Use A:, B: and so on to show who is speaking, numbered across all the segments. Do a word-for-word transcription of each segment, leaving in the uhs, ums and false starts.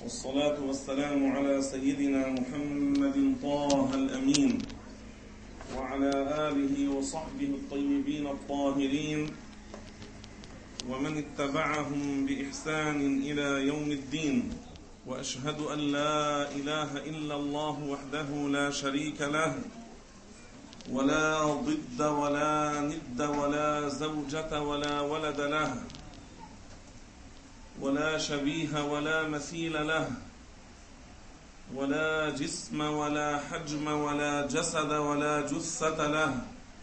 A: والصلاة والسلام على سيدنا محمد طه الأمين وعلى آله وصحبه الطيبين الطاهرين ومن اتبعهم بإحسان إلى يوم الدين. وأشهد أن لا إله إلا الله وحده لا شريك له ولا ضد ولا ند ولا زوجة ولا ولد له ولا شبيه ولا مثيل له ولا جسم ولا حجم ولا جسد ولا جثة له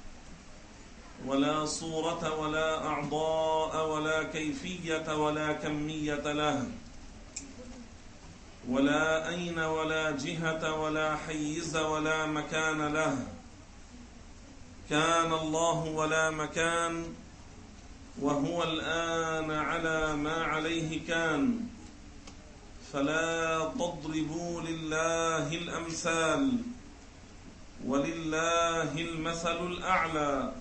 A: ولا صورة ولا أعضاء ولا كيفية ولا كمية له ولا أين ولا جهة ولا حيز ولا مكان له. كان الله ولا مكان وهو الآن على ما عليه كان، فلا تضربوا لله الأمثال ولله المثل الأعلى.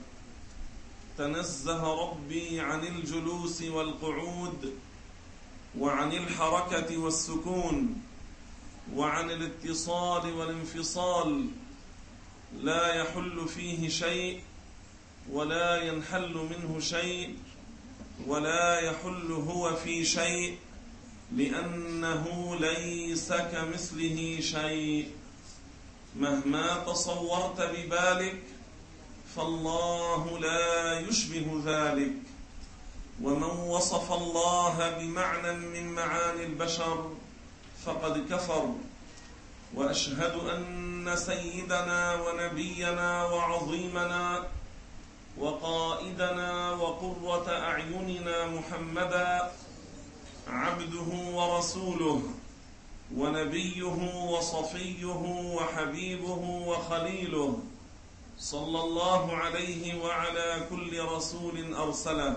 A: تنزه ربي عن الجلوس والقعود وعن الحركة والسكون وعن الاتصال والانفصال، لا يحل فيه شيء ولا ينحل منه شيء ولا يحل هو في شيء، لأنه ليس كمثله شيء. مهما تصورت ببالك فالله لا يشبه ذلك. ومن وصف الله بمعنى من معاني البشر فقد كفر. وأشهد أن سيدنا ونبينا وعظيمنا وقائدنا وقرة أعيننا محمدا عبده ورسوله ونبيه وصفيه وحبيبه وخليله، صلى الله عليه وعلى كل رسول أرسله.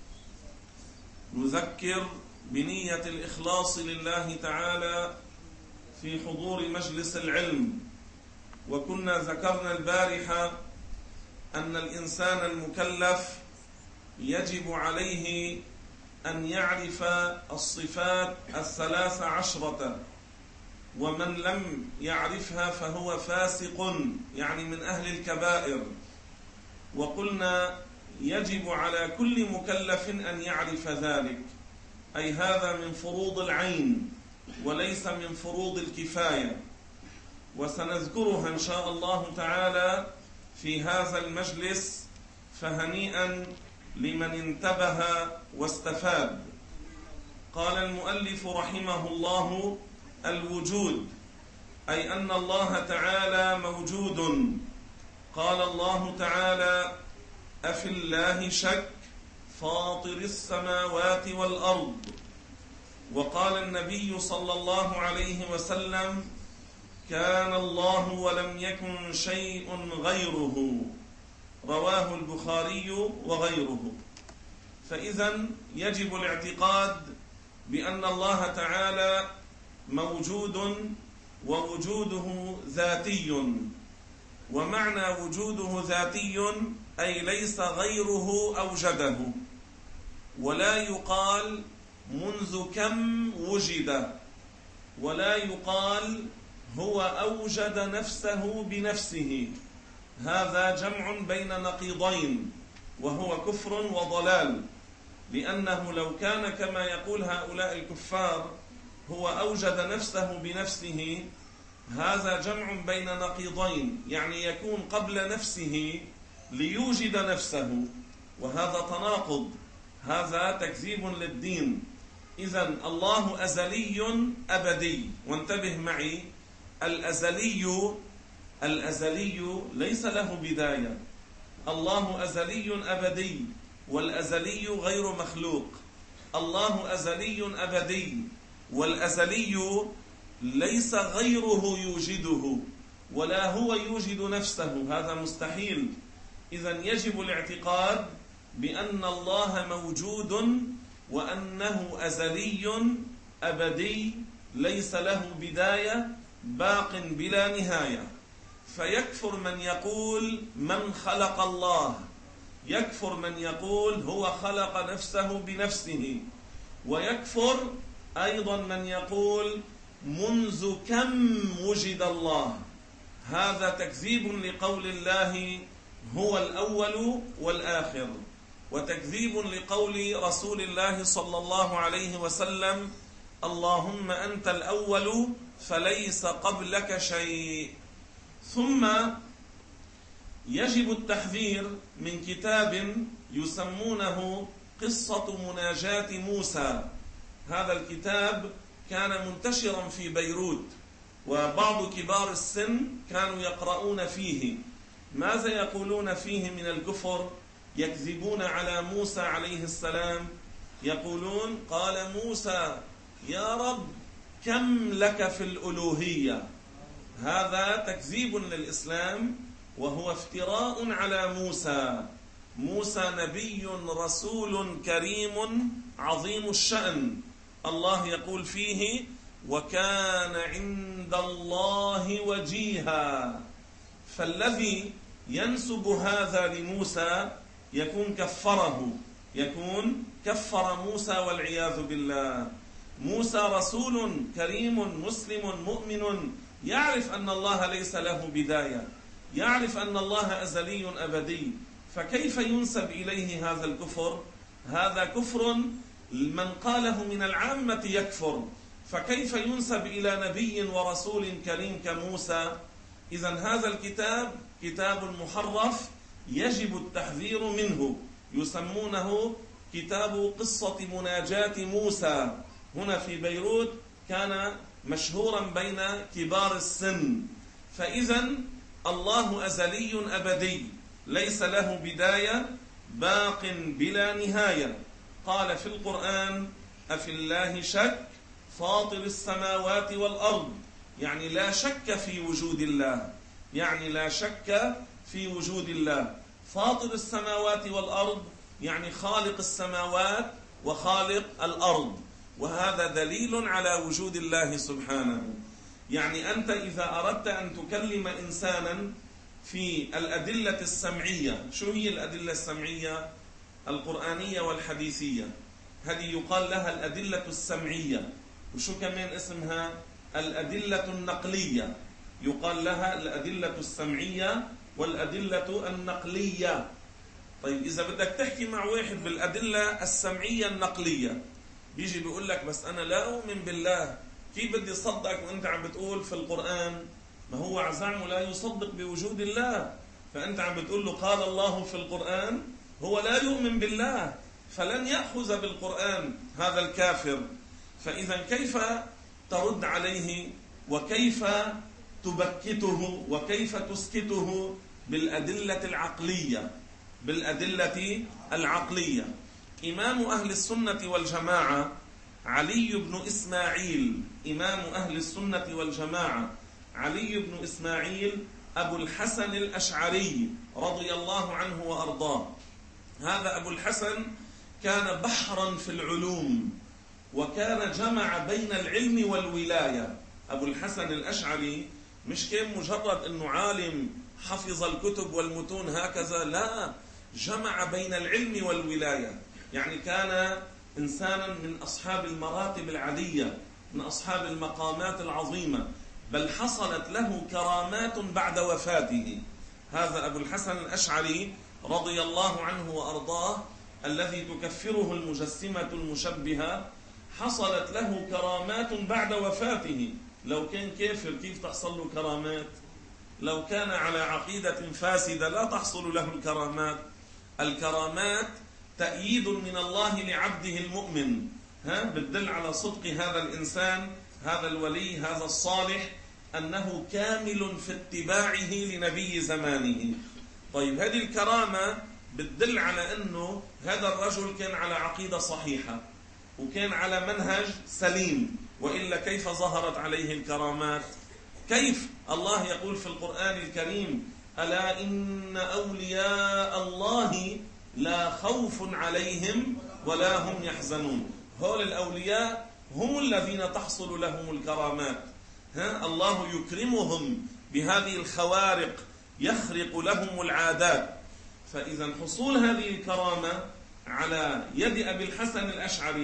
A: نذكر بنية الإخلاص لله تعالى في حضور مجلس العلم. وكنا ذكرنا البارحة أن الإنسان المكلف يجب عليه أن يعرف الصفات الثلاث عشرة، ومن لم يعرفها فهو فاسق، يعني من أهل الكبائر. وقلنا يجب على كل مكلف أن يعرف ذلك، أي هذا من فروض العين وليس من فروض الكفاية، وسنذكرها إن شاء الله تعالى في هذا المجلس، فهنيئا لمن انتبه واستفاد. قال المؤلف رحمه الله: الوجود، أي أن الله تعالى موجود. قال الله تعالى: أفي الله شك فاطر السماوات والأرض. وقال النبي صلى الله عليه وسلم: كان الله ولم يكن شيء غيره. رواه البخاري وغيره. فإذا يجب الاعتقاد بأن الله تعالى موجود، ووجوده ذاتي. ومعنى وجوده ذاتي أي ليس غيره أوجده، ولا يقال منذ كم وجد، ولا يقال هو أوجد نفسه بنفسه. هذا جمع بين نقيضين، وهو كفر وضلال، لأنه لو كان كما يقول هؤلاء الكفار هو أوجد نفسه بنفسه، هذا جمع بين نقيضين، يعني يكون قبل نفسه ليوجد نفسه، وهذا تناقض، هذا تكذيب للدين. إذن الله أزلي أبدي. وانتبه معي، الأزلي الأزلي ليس له بداية. الله أزلي أبدي، والأزلي غير مخلوق. الله أزلي أبدي، والأزلي ليس غيره يوجده، ولا هو يوجد نفسه، هذا مستحيل. إذن يجب الاعتقاد بأن الله موجود، وأنه أزلي أبدي ليس له بداية، باق بلا نهاية. فيكفر من يقول من خلق الله، يكفر من يقول هو خلق نفسه بنفسه، ويكفر أيضا من يقول منذ كم وجد الله، هذا تكذيب لقول الله هو الأول والآخر، وتكذيب لقول رسول الله صلى الله عليه وسلم اللهم أنت الأول فليس قبلك شيء. ثم يجب التحذير من كتاب يسمونه قصة مناجاة موسى. هذا الكتاب كان منتشرا في بيروت، وبعض كبار السن كانوا يقرؤون فيه. ماذا يقولون فيه من الكفر؟ يكذبون على موسى عليه السلام، يقولون قال موسى يا رب كم لك في الألوهية. هذا تكذيب للإسلام وهو افتراء على موسى. موسى نبي رسول كريم عظيم الشأن، الله يقول فيه وكان عند الله وجيها. فالذي ينسب هذا لموسى يكون كفره، يكون كفر موسى والعياذ بالله. موسى رسول كريم مسلم مؤمن، يعرف أن الله ليس له بداية، يعرف أن الله أزلي أبدي، فكيف ينسب إليه هذا الكفر؟ هذا كفر من قاله من العامة يكفر، فكيف ينسب إلى نبي ورسول كريم كموسى؟ إذن هذا الكتاب كتاب محرف يجب التحذير منه، يسمونه كتاب قصة مناجاة موسى. هنا في بيروت كان مشهورا بين كبار السن. فإذن الله أزلي أبدي ليس له بداية، باق بلا نهاية. قال في القرآن أفي الله شك فاطر السماوات والأرض، يعني لا شك في وجود الله، يعني لا شك في وجود الله. فاطر السماوات والأرض يعني خالق السماوات وخالق الأرض، وهذا دليل على وجود الله سبحانه. يعني أنت إذا أردت أن تكلم إنسانا في الأدلة السمعية، شو هي الأدلة السمعية؟ القرآنية والحديثية، هذه يقال لها الأدلة السمعية. وشو كمان اسمها؟ الأدلة النقلية، يقال لها الأدلة السمعية والأدلة النقلية. طيب إذا بدك تحكي مع واحد بالأدلة السمعية النقلية، بيجي بيقول لك بس أنا لا أؤمن بالله، كيف بدي صدقك وأنت عم بتقول في القرآن؟ ما هو عزعمه لا يصدق بوجود الله، فأنت عم بتقول له قال الله في القرآن، هو لا يؤمن بالله، فلن يأخذ بالقرآن هذا الكافر. فإذا كيف ترد عليه وكيف تبكته وكيف تسكته؟ بالأدلة العقلية، بالأدلة العقلية. إمام أهل السنة والجماعة علي بن إسماعيل، إمام أهل السنة والجماعة علي بن إسماعيل أبو الحسن الأشعري رضي الله عنه وأرضاه. هذا أبو الحسن كان بحرا في العلوم، وكان جمع بين العلم والولاية. أبو الحسن الأشعري مش كان مجرد أنه عالم حفظ الكتب والمتون هكذا، لا، جمع بين العلم والولاية. يعني كان إنسانا من أصحاب المراتب العلية، من أصحاب المقامات العظيمة، بل حصلت له كرامات بعد وفاته. هذا أبو الحسن الأشعري رضي الله عنه وأرضاه الذي تكفره المجسمة المشبهة، حصلت له كرامات بعد وفاته. لو كان كافر كيف تحصل له كرامات؟ لو كان على عقيدة فاسدة لا تحصل له الكرامات. الكرامات تأييد من الله لعبده المؤمن، ها بتدل على صدق هذا الإنسان، هذا الولي، هذا الصالح، أنه كامل في اتباعه لنبي زمانه. طيب هذه الكرامة بتدل على أنه هذا الرجل كان على عقيدة صحيحة وكان على منهج سليم، وإلا كيف ظهرت عليه الكرامات؟ كيف؟ الله يقول في القرآن الكريم ألا إن أولياء الله لا خوف عليهم ولا هم يحزنون. هؤلاء الأولياء هم الذين تحصل لهم الكرامات، ها؟ الله يكرمهم بهذه الخوارق، يخرق لهم العادات. فإذا حصول هذه الكرامة على يد أبي الحسن الأشعري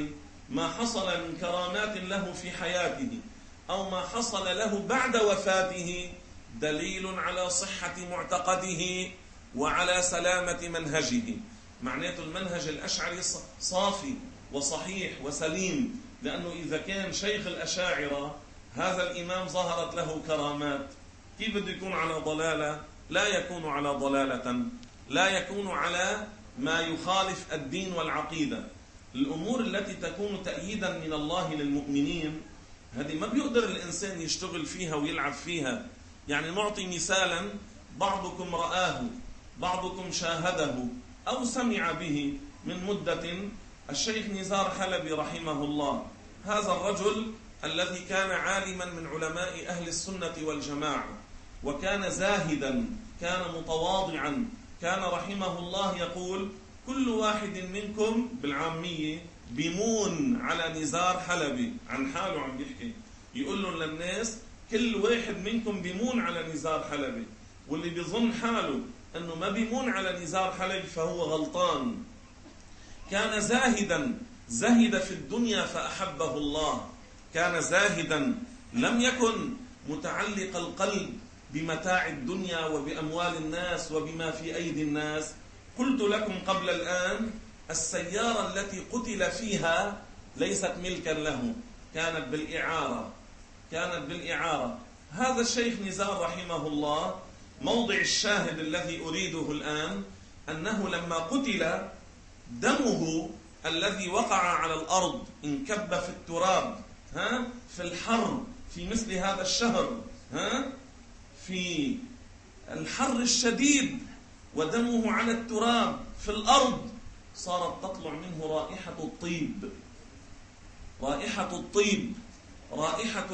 A: ما حصل من كرامات له في حياته أو ما حصل له بعد وفاته دليل على صحة معتقده وعلى سلامة منهجه. معناته المنهج الأشعري صافي وصحيح وسليم، لأنه إذا كان شيخ الأشاعرة هذا الإمام ظهرت له كرامات، كيف بده يكون على ضلالة؟ لا يكون على ضلالة، لا يكون على ما يخالف الدين والعقيدة. الأمور التي تكون تأييدا من الله للمؤمنين هذه ما بيقدر الإنسان يشتغل فيها ويلعب فيها. يعني نعطي مثالا، بعضكم رآه، بعضكم شاهده أو سمع به من مدة، الشيخ نزار حلبي رحمه الله، هذا الرجل الذي كان عالما من علماء أهل السنة والجماعة، وكان زاهدا، كان متواضعا، كان رحمه الله يقول: كل واحد منكم بالعامية بيمون على نزار حلبي. عن حاله عم بيحكي، يقول لهم للناس: كل واحد منكم بيمون على نزار حلبي، واللي بيظن حاله أنه ما بيمون على نزار حلبي فهو غلطان. كان زاهدا، زهد في الدنيا فأحبه الله، كان زاهدا، لم يكن متعلق القلب بمتاع الدنيا وبأموال الناس وبما في أيدي الناس. قلت لكم قبل الآن السيارة التي قتل فيها ليست ملكا له، كانت بالإعارة، كانت بالإعارة. هذا الشيخ نزار رحمه الله، موضع الشاهد الذي أريده الآن أنه لما قتل دمه الذي وقع على الأرض انكب في التراب، ها، في الحر، في مثل هذا الشهر، ها، في الحر الشديد، ودمه على التراب في الأرض، صارت تطلع منه رائحة الطيب، رائحة الطيب، رائحة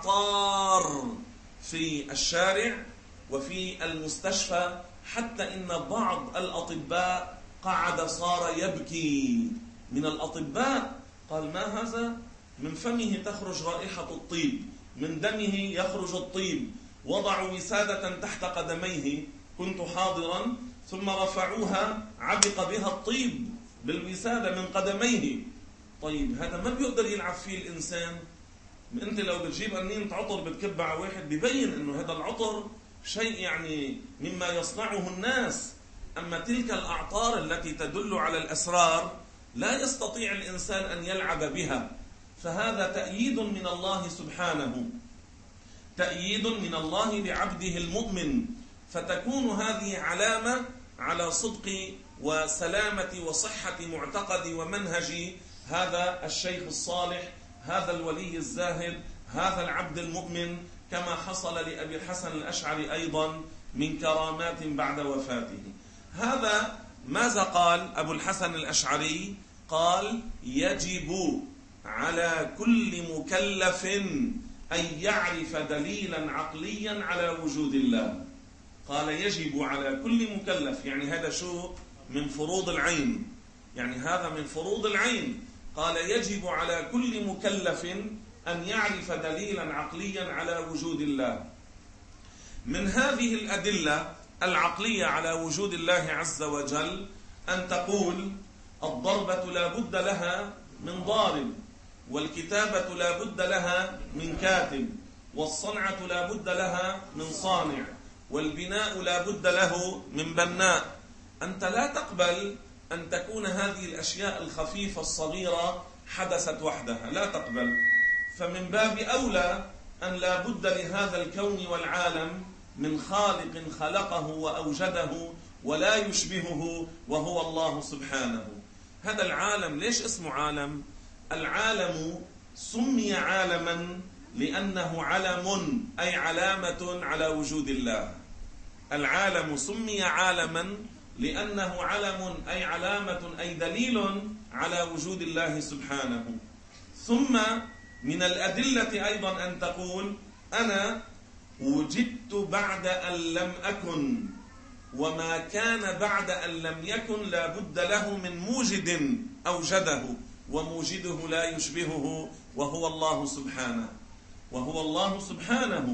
A: الأعطار في الشارع وفي المستشفى، حتى إن بعض الأطباء قعد صار يبكي من الأطباء، قال: ما هذا؟ من فمه تخرج رائحة الطيب، من دمه يخرج الطيب. وضعوا وسادة تحت قدميه، كنت حاضرا، ثم رفعوها عبق بها الطيب بالوسادة من قدميه. طيب هذا ما بيقدر يلعب فيه الإنسان. أنت لو بتجيب قنينة عطر بتكب على واحد بيبين أنه هذا العطر شيء يعني مما يصنعه الناس، أما تلك الأعطار التي تدل على الأسرار لا يستطيع الإنسان أن يلعب بها. فهذا تأييد من الله سبحانه، تأييد من الله لعبده المؤمن، فتكون هذه علامة على صدق وسلامة وصحة معتقد ومنهج هذا الشيخ الصالح، هذا الولي الزاهد، هذا العبد المؤمن، كما حصل لأبي الحسن الأشعري أيضا من كرامات بعد وفاته. هذا ماذا قال أبو الحسن الأشعري؟ قال: يجب على كل مكلف أن يعرف دليلا عقليا على وجود الله. قال: يجب على كل مكلف، يعني هذا شو؟ من فروض العين، يعني هذا من فروض العين. قال: يجب على كل مكلف أن يعرف دليلا عقليا على وجود الله. من هذه الأدلة العقلية على وجود الله عز وجل أن تقول: الضربة لا بد لها من ضارب، والكتابة لا بد لها من كاتب، والصنعة لا بد لها من صانع، والبناء لا بد له من بناء. أنت لا تقبل أن تكون هذه الأشياء الخفيفة الصغيرة حدثت وحدها، لا تقبل. فمن باب أولى أن لا بد لهذا الكون والعالم من خالق خلقه وأوجده ولا يشبهه، وهو الله سبحانه. هذا العالم ليش اسمه عالم؟ العالم سمي عالما لأنه علم، أي علامة على وجود الله. العالم سمي عالما لأنه علم، أي علامة، أي دليل على وجود الله سبحانه. ثم من الأدلة أيضا أن تقول: أنا وجدت بعد أن لم أكن، وما كان بعد أن لم يكن لا بد له من موجد أوجده، وموجده لا يشبهه، وهو الله سبحانه، وهو الله سبحانه.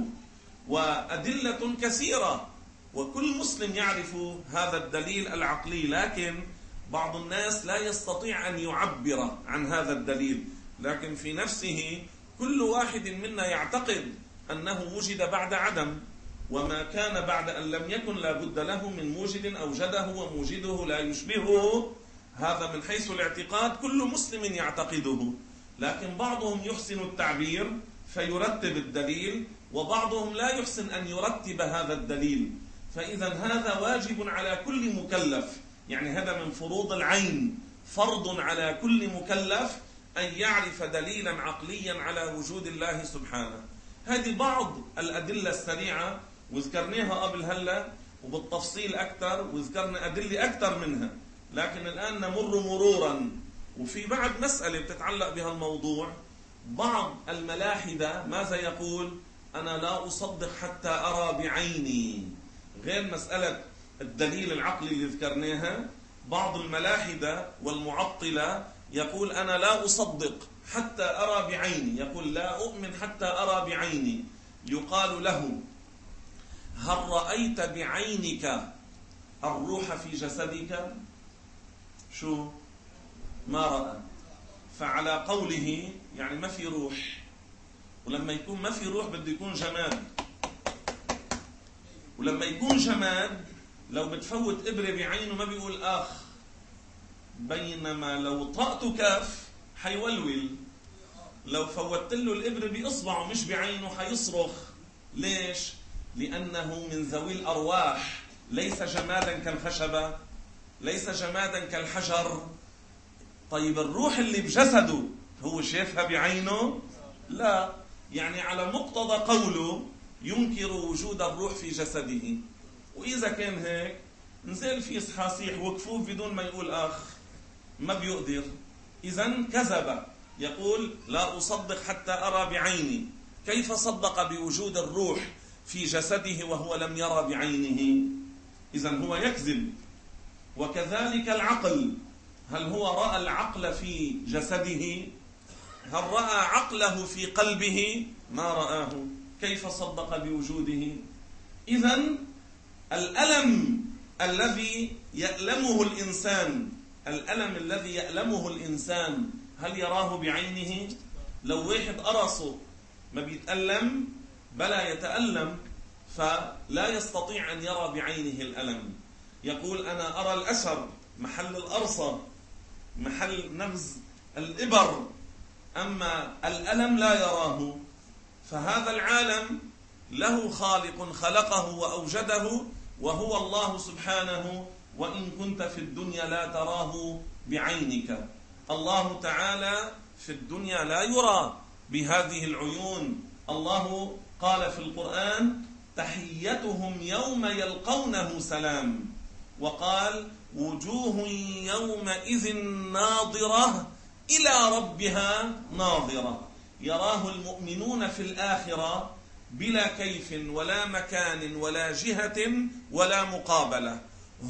A: وأدلة كثيرة، وكل مسلم يعرف هذا الدليل العقلي، لكن بعض الناس لا يستطيع أن يعبر عن هذا الدليل. لكن في نفسه كل واحد منا يعتقد أنه وجد بعد عدم، وما كان بعد أن لم يكن لا بد له من موجد أوجده، وموجده لا يشبهه. هذا من حيث الاعتقاد كل مسلم يعتقده، لكن بعضهم يحسن التعبير فيرتب الدليل، وبعضهم لا يحسن أن يرتب هذا الدليل. فإذا هذا واجب على كل مكلف، يعني هذا من فروض العين، فرض على كل مكلف أن يعرف دليلا عقليا على وجود الله سبحانه. هذه بعض الأدلة السريعة، وذكرناها قبل هلا وبالتفصيل أكثر، وذكرنا أدلة أكثر منها، لكن الآن نمر مرورا. وفي بعد مسألة بتتعلق بها الموضوع. بعض الملاحدة ماذا يقول؟ أنا لا أصدق حتى أرى بعيني، غير مسألة الدليل العقلي اللي ذكرناها. بعض الملاحدة والمعطلة يقول أنا لا أصدق حتى أرى بعيني، يقول لا أؤمن حتى أرى بعيني. يقال له هل رأيت بعينك الروح في جسدك؟ شو؟ ما رأى. فعلى قوله يعني ما في روح، ولما يكون ما في روح بده يكون جماد، ولما يكون جماد لو بتفوت إبرة بعينه ما بيقول آخ، بينما لو طأت كف حيولول، لو فوتت له الإبرة بإصبعه مش بعينه حيصرخ. ليش؟ لأنه من ذوي الأرواح، ليس جمادا كالخشبة، ليس جمادا كالحجر. طيب الروح اللي بجسده هو شايفها بعينه؟ لا. يعني على مقتضى قوله ينكر وجود الروح في جسده. وإذا كان هيك نزل في صحاصيح وكفوف بدون ما يقول آخ، ما بيقدر. إذن كذب، يقول لا أصدق حتى أرى بعيني. كيف صدق بوجود الروح في جسده وهو لم يرى بعينه؟ إذن هو يكذب. وكذلك العقل، هل هو رأى العقل في جسده؟ هل رأى عقله في قلبه؟ ما رآه، كيف صدق بوجوده؟ إذن الألم الذي يألمه الإنسان، الألم الذي يألمه الإنسان هل يراه بعينه؟ لو واحد قرصه ما بيتألم؟ بلا يتألم، فلا يستطيع أن يرى بعينه الألم. يقول أنا أرى الأثر محل الأرصة، محل نغز الإبر، أما الألم لا يراه. فهذا العالم له خالق خلقه وأوجده وهو الله سبحانه، وإن كنت في الدنيا لا تراه بعينك. الله تعالى في الدنيا لا يرى بهذه العيون. الله قال في القرآن تحيتهم يوم يلقونه سلام، وقال وجوه يومئذ ناظرة إلى ربها ناظرة. يراه المؤمنون في الآخرة بلا كيف ولا مكان ولا جهة ولا مقابلة.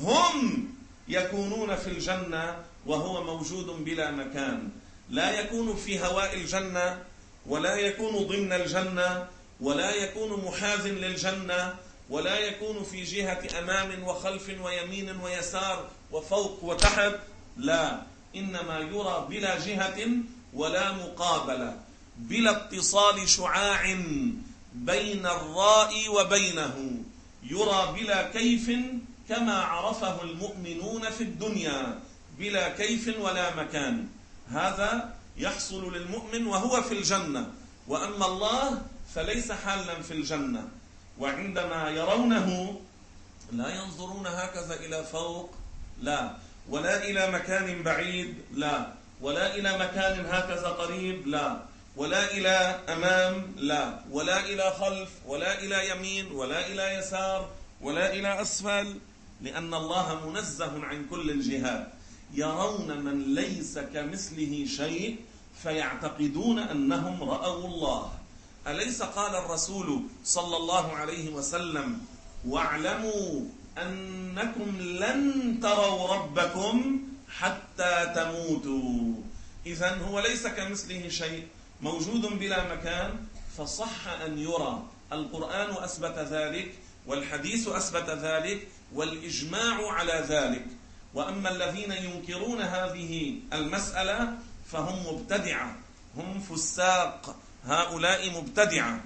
A: هم يكونون في الجنة وهو موجود بلا مكان، لا يكون في هواء الجنة، ولا يكون ضمن الجنة، ولا يكون محاذ للجنة، ولا يكون في جهة أمام وخلف ويمين ويسار وفوق وتحت. لا، إنما يرى بلا جهة ولا مقابلة، بلا اتصال شعاع بين الرائي وبينه. يرى بلا كيف كما عرفه المؤمنون في الدنيا، بلا كيف ولا مكان. هذا يحصل للمؤمن وهو في الجنة، وأما الله فليس حالا في الجنة. وعندما يرونه لا ينظرون هكذا إلى فوق، لا، ولا إلى مكان بعيد، لا، ولا إلى مكان هكذا قريب، لا، ولا إلى أمام، لا، ولا إلى خلف، ولا إلى يمين، ولا إلى يسار، ولا إلى أسفل، لأن الله منزه عن كل الجهات. يرون من ليس كمثله شيء فيعتقدون أنهم رأوا الله. أليس قال الرسول صلى الله عليه وسلم واعلموا أنكم لن تروا ربكم حتى تموتوا؟ إذن هو ليس كمثله شيء، موجود بلا مكان، فصح أن يرى. القرآن أثبت ذلك، والحديث أثبت ذلك، والإجماع على ذلك. وأما الذين ينكرون هذه المسألة فهم مبتدعة، هم فساق، هؤلاء مبتدعة.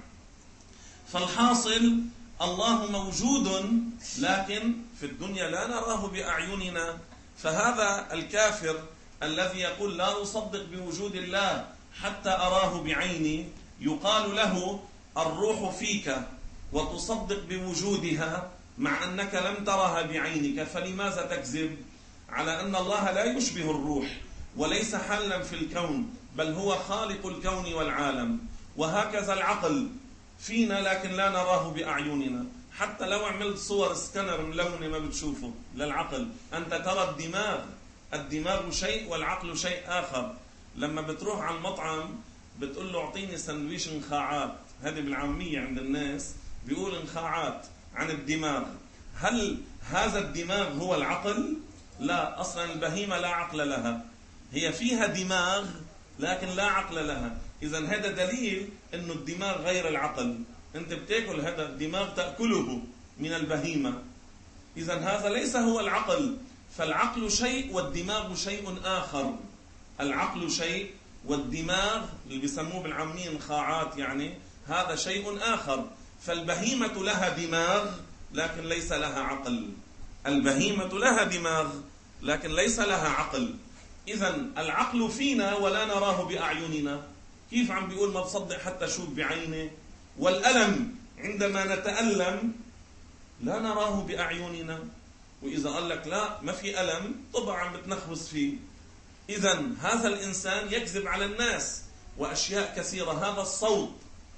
A: فالحاصل الله موجود لكن في الدنيا لا نراه بأعيننا. فهذا الكافر الذي يقول لا أصدق بوجود الله حتى أراه بعيني، يقال له الروح فيك وتصدق بوجودها مع أنك لم ترها بعينك، فلماذا تكذب على أن الله لا يشبه الروح وليس حلا في الكون، بل هو خالق الكون والعالم. وهكذا العقل فينا لكن لا نراه بأعيننا، حتى لو عملت صور سكانر ملونة ما بتشوفه للعقل. أنت ترى الدماغ، الدماغ شيء والعقل شيء آخر. لما بتروح على المطعم بتقول له اعطيني سندويش نخاعات، هذه بالعامية عند الناس بيقول نخاعات عن الدماغ. هل هذا الدماغ هو العقل؟ لا، أصلا البهيمة لا عقل لها، هي فيها دماغ لكن لا عقل لها. إذا هذا دليل أنه الدماغ غير العقل. أنت بتاكل هذا الدماغ تأكله من البهيمة، إذا هذا ليس هو العقل. فالعقل شيء والدماغ شيء آخر. العقل شيء والدماغ اللي بيسموه بالعامية نخاعات يعني هذا شيء آخر. فالبهيمة لها دماغ لكن ليس لها عقل. البهيمة لها دماغ لكن ليس لها عقل. إذن العقل فينا ولا نراه بأعيننا. كيف عم بيقول ما بصدق حتى شوف بعينه؟ والألم عندما نتألم لا نراه بأعيننا. وإذا قال لك لا ما في ألم طبعا بتنخبص فيه. إذن هذا الإنسان يكذب على الناس وأشياء كثيرة. هذا الصوت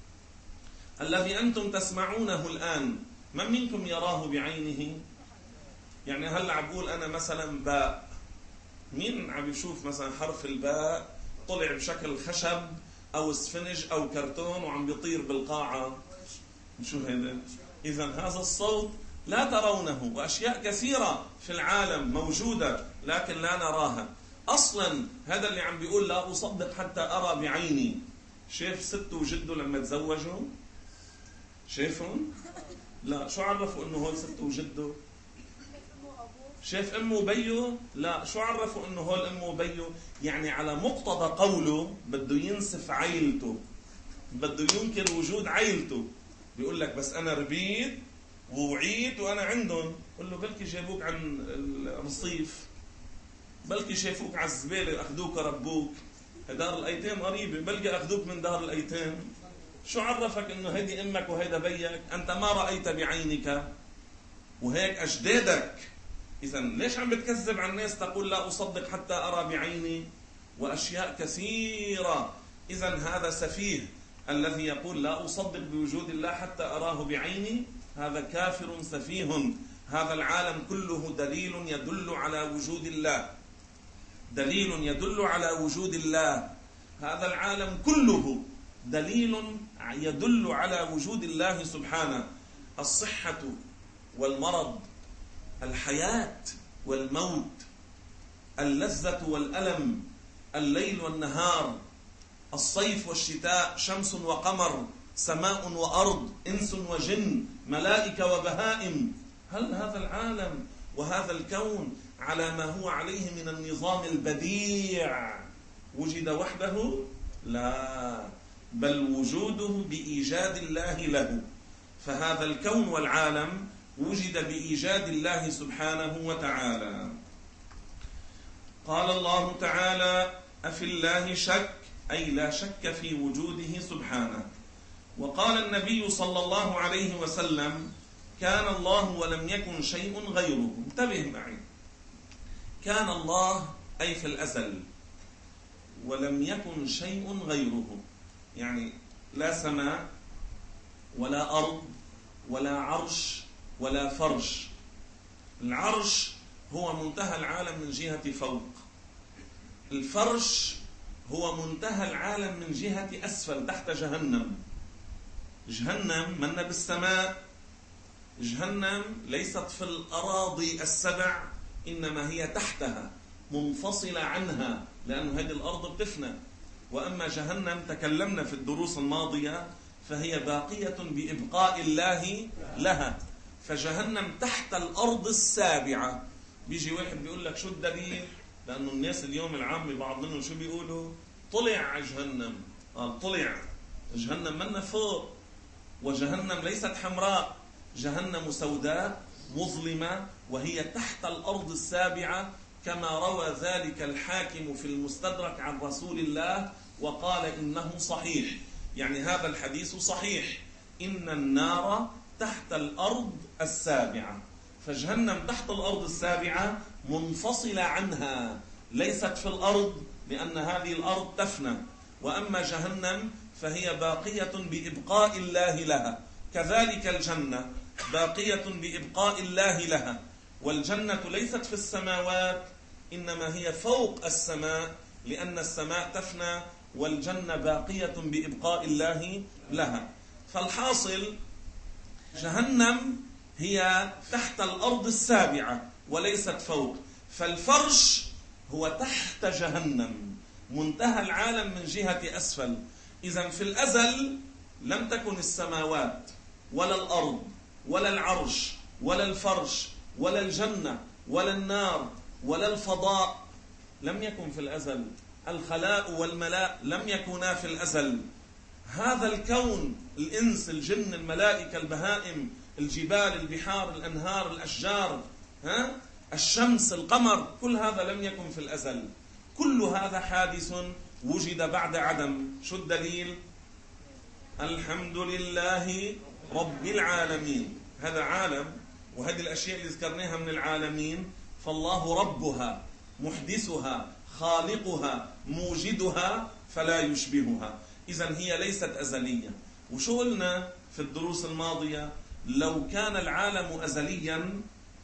A: الذي أنتم تسمعونه الآن من منكم يراه بعينه؟ يعني هل عم بقول أنا مثلا باء، مين عم يشوف مثلا حرف الباء طلع بشكل خشب أو اسفنج أو كرتون وعم بيطير بالقاعة؟ شو هذا؟ إذن هذا الصوت لا ترونه. وأشياء كثيرة في العالم موجودة لكن لا نراها. أصلا هذا اللي عم بيقول لا أصدق حتى أرى بعيني، شاف سته وجده لما تزوجوا؟ شايفهم؟ لا. شو عرفوا انه هول سته وجده؟ شاف امه وبيه؟ لا. شو عرفوا انه هول امه وبيه؟ يعني على مقتضى قوله بده ينسف عيلته، بده ينكر وجود عيلته. بيقول لك بس انا ربيت ووعيت وانا عندهم. قل له بلكي جابوك عن الرصيف، بلكي شافوك على الزباله اخذوك ربوك. دار الايتام قريبه، بلكي اخذوك من دار الايتام. شو عرفك انه هيدي امك وهيدا بيك؟ انت ما رايت بعينك وهيك اجدادك. اذا ليش عم بتكذب على الناس تقول لا اصدق حتى ارى بعيني؟ واشياء كثيره. اذا هذا سفيه الذي يقول لا اصدق بوجود الله حتى اراه بعيني، هذا كافر سفيه. هذا العالم كله دليل يدل على وجود الله، دليل يدل على وجود الله. هذا العالم كله دليل يدل على وجود الله سبحانه. الصحة والمرض، الحياة والموت، اللذة والألم، الليل والنهار، الصيف والشتاء، شمس وقمر، سماء وأرض، إنس وجن، ملائكة وبهائم. هل هذا العالم وهذا الكون على ما هو عليه من النظام البديع وجد وحده؟ لا، بل وجوده بإيجاد الله له. فهذا الكون والعالم وجد بإيجاد الله سبحانه وتعالى. قال الله تعالى أفي الله شك، أي لا شك في وجوده سبحانه. وقال النبي صلى الله عليه وسلم كان الله ولم يكن شيء غيره. انتبه معي، كان الله أي في الأزل، ولم يكن شيء غيره، يعني لا سماء ولا أرض ولا عرش ولا فرش. العرش هو منتهى العالم من جهة فوق، الفرش هو منتهى العالم من جهة أسفل تحت جهنم. جهنم من بالسماء، جهنم ليست في الأراضي السبع، إنما هي تحتها منفصلة عنها، لأن هذه الأرض بتفنى. وأما جهنم تكلمنا في الدروس الماضية فهي باقية بإبقاء الله لها. فجهنم تحت الأرض السابعة. بيجي واحد بيقول لك شو الدليل؟ لأنه الناس اليوم العامة بعض منهم شو بيقولوا؟ طلع جهنم. قال طلع جهنم من فوق، وجهنم ليست حمراء، جهنم سوداء مظلمة وهي تحت الأرض السابعة، كما روى ذلك الحاكم في المستدرك عن رسول الله وقال إنه صحيح. يعني هذا الحديث صحيح، إن النار تحت الأرض السابعة، فجهنم تحت الأرض السابعة منفصلة عنها، ليست في الأرض لأن هذه الأرض تفنى، وأما جهنم فهي باقية بإبقاء الله لها، كذلك الجنة باقية بإبقاء الله لها. والجنة ليست في السماوات، إنما هي فوق السماء، لأن السماء تفنى والجنة باقية بإبقاء الله لها. فالحاصل جهنم هي تحت الأرض السابعة وليست فوق، فالفرش هو تحت جهنم، منتهى العالم من جهة أسفل. إذن في الأزل لم تكن السماوات ولا الأرض ولا العرش ولا الفرش ولا الجنة ولا النار ولا الفضاء، لم يكن في الأزل. الخلاء والملاء لم يكونا في الأزل. هذا الكون، الإنس الجن الملائكة البهائم الجبال البحار الأنهار الأشجار، ها؟ الشمس القمر، كل هذا لم يكن في الأزل. كل هذا حادث وجد بعد عدم. شو الدليل؟ الحمد لله رب العالمين. هذا عالم، وهذه الأشياء اللي ذكرناها من العالمين، فالله ربها محدثها خالقها موجدها فلا يشبهها. إذن هي ليست أزلية. وشو قلنا في الدروس الماضية؟ لو كان العالم أزليا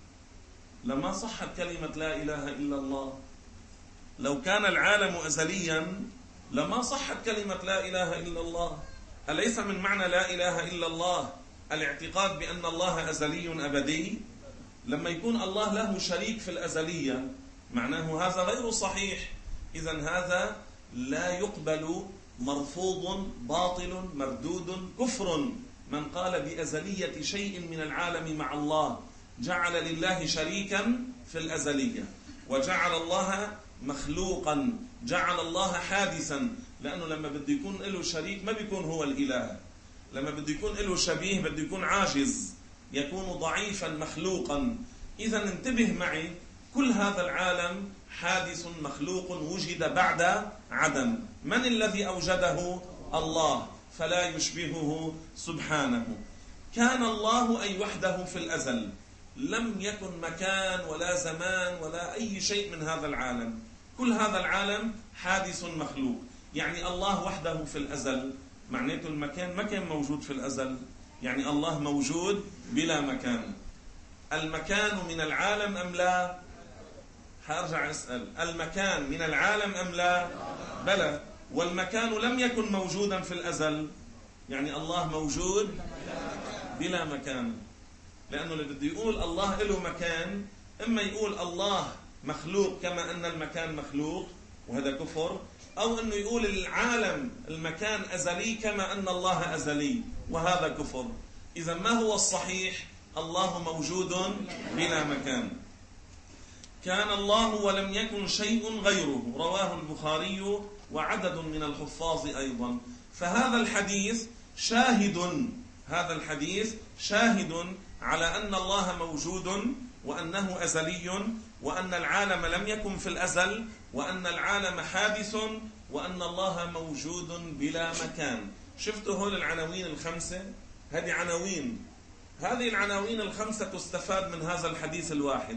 A: لما صحت كلمة لا إله إلا الله. لو كان العالم أزليا لما صحت كلمة لا إله إلا الله. أليس من معنى لا إله إلا الله الاعتقاد بأن الله أزلي أبدي؟ لما يكون الله له شريك في الأزلية معناه هذا غير صحيح. إذن هذا لا يقبل، مرفوض، باطل، مردود، كفر. من قال بأزلية شيء من العالم مع الله جعل لله شريكا في الأزلية، وجعل الله مخلوقا، جعل الله حادثا. لأنه لما بده يكون له شريك ما بيكون هو الإله، لما بده يكون له شبيه بده يكون عاجز، يكون ضعيفا مخلوقا. إذا انتبه معي، كل هذا العالم حادث مخلوق وجد بعد عدم. من الذي أوجده؟ الله، فلا يشبهه سبحانه. كان الله أي وحده في الأزل، لم يكن مكان ولا زمان ولا أي شيء من هذا العالم. كل هذا العالم حادث مخلوق. يعني الله وحده في الأزل، معناته المكان ما كان موجود في الأزل، يعني الله موجود بلا مكان. المكان من العالم أم لا؟ هرجع أسأل، المكان من العالم أم لا؟ بلى. والمكان لم يكن موجودا في الأزل، يعني الله موجود بلا مكان. لأنه اللي بده يقول الله له مكان، إما يقول الله مخلوق كما أن المكان مخلوق وهذا كفر، أو أنه يقول العالم المكان أزلي كما أن الله أزلي وهذا كفر. إذا ما هو الصحيح؟ الله موجود بلا مكان. كان الله ولم يكن شيء غيره، رواه البخاري وعدد من الحفاظ أيضا. فهذا الحديث شاهد، هذا الحديث شاهد على أن الله موجود وأنه أزلي، وأن العالم لم يكن في الأزل، وأن العالم حادث، وأن الله موجود بلا مكان. شفتوا هول العناوين الخمسة؟ هذه عناوين، هذه العناوين الخمسة تستفاد من هذا الحديث الواحد.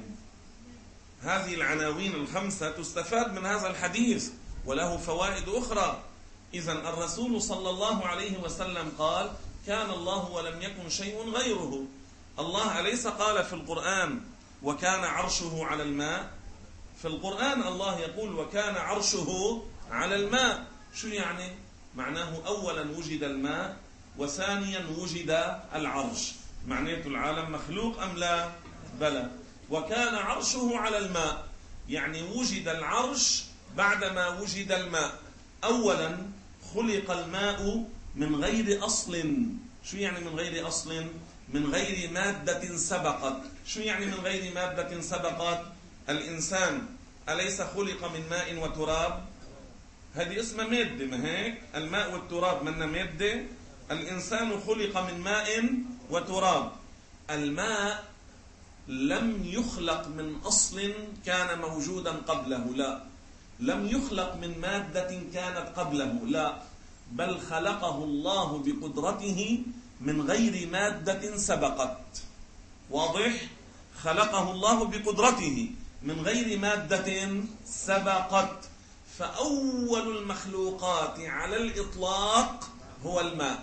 A: هذه العناوين الخمسة تستفاد من هذا الحديث وله فوائد أخرى. إذن الرسول صلى الله عليه وسلم قال كان الله ولم يكن شيء غيره. الله أليس قال في القرآن وكان عرشه على الماء؟ في القرآن الله يقول وكان عرشه على الماء. شو يعني؟ معناه أولا وجد الماء، وثانيا وجد العرش. معناته العالم مخلوق أم لا؟ بلى. وكان عرشه على الماء، يعني وجد العرش بعدما وجد الماء. أولا خلق الماء من غير أصل. شو يعني من غير أصل؟ من غير مادة سبقت. شو يعني من غير مادة سبقت؟ الإنسان أليس خلق من ماء وتراب؟ هذه اسمها مادة، ما هيك؟ الماء والتراب منا مادة. الإنسان خلق من ماء وتراب. الماء لم يخلق من أصل كان موجودا قبله، لا. لم يخلق من مادة كانت قبله، لا. بل خلقه الله بقدرته من غير مادة سبقت. واضح؟ خلقه الله بقدرته من غير مادة سبقت. فأول المخلوقات على الإطلاق هو الماء،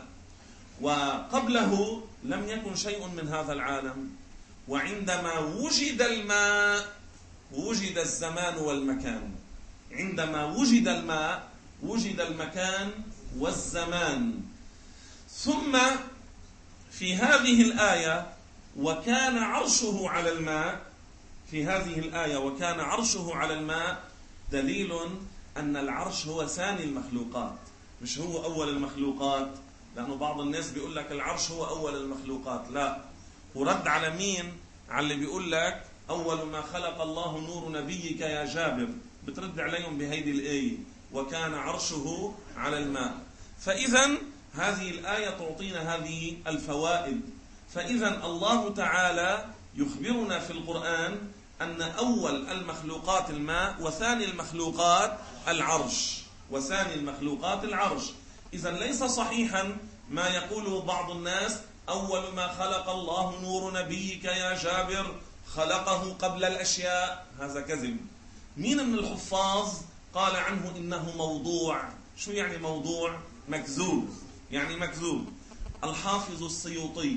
A: وقبله لم يكن شيء من هذا العالم. وعندما وجد الماء وجد الزمان والمكان. عندما وجد الماء وجد المكان والزمان. ثم في هذه الآية وكان عرشه على الماء، في هذه الآية وكان عرشه على الماء دليل أن العرش هو ثاني المخلوقات، مش هو أول المخلوقات. لأنه بعض الناس بيقول لك العرش هو أول المخلوقات، لا. ورد على مين؟ على اللي بيقول لك أول ما خلق الله نور نبيك يا جابر. بترد عليهم بهيدي الآية وكان عرشه على الماء. فإذا هذه الآية تعطينا هذه الفوائد. فإذا الله تعالى يخبرنا في القرآن أن أول المخلوقات الماء، وثاني المخلوقات العرش، وثاني المخلوقات العرش. إذا ليس صحيحا ما يقوله بعض الناس أول ما خلق الله نور نبيك يا جابر خلقه قبل الأشياء. هذا كذب. مين من الحفاظ قال عنه إنه موضوع؟ شو يعني موضوع؟ مكذوب، يعني مكذوب. الحافظ السيوطي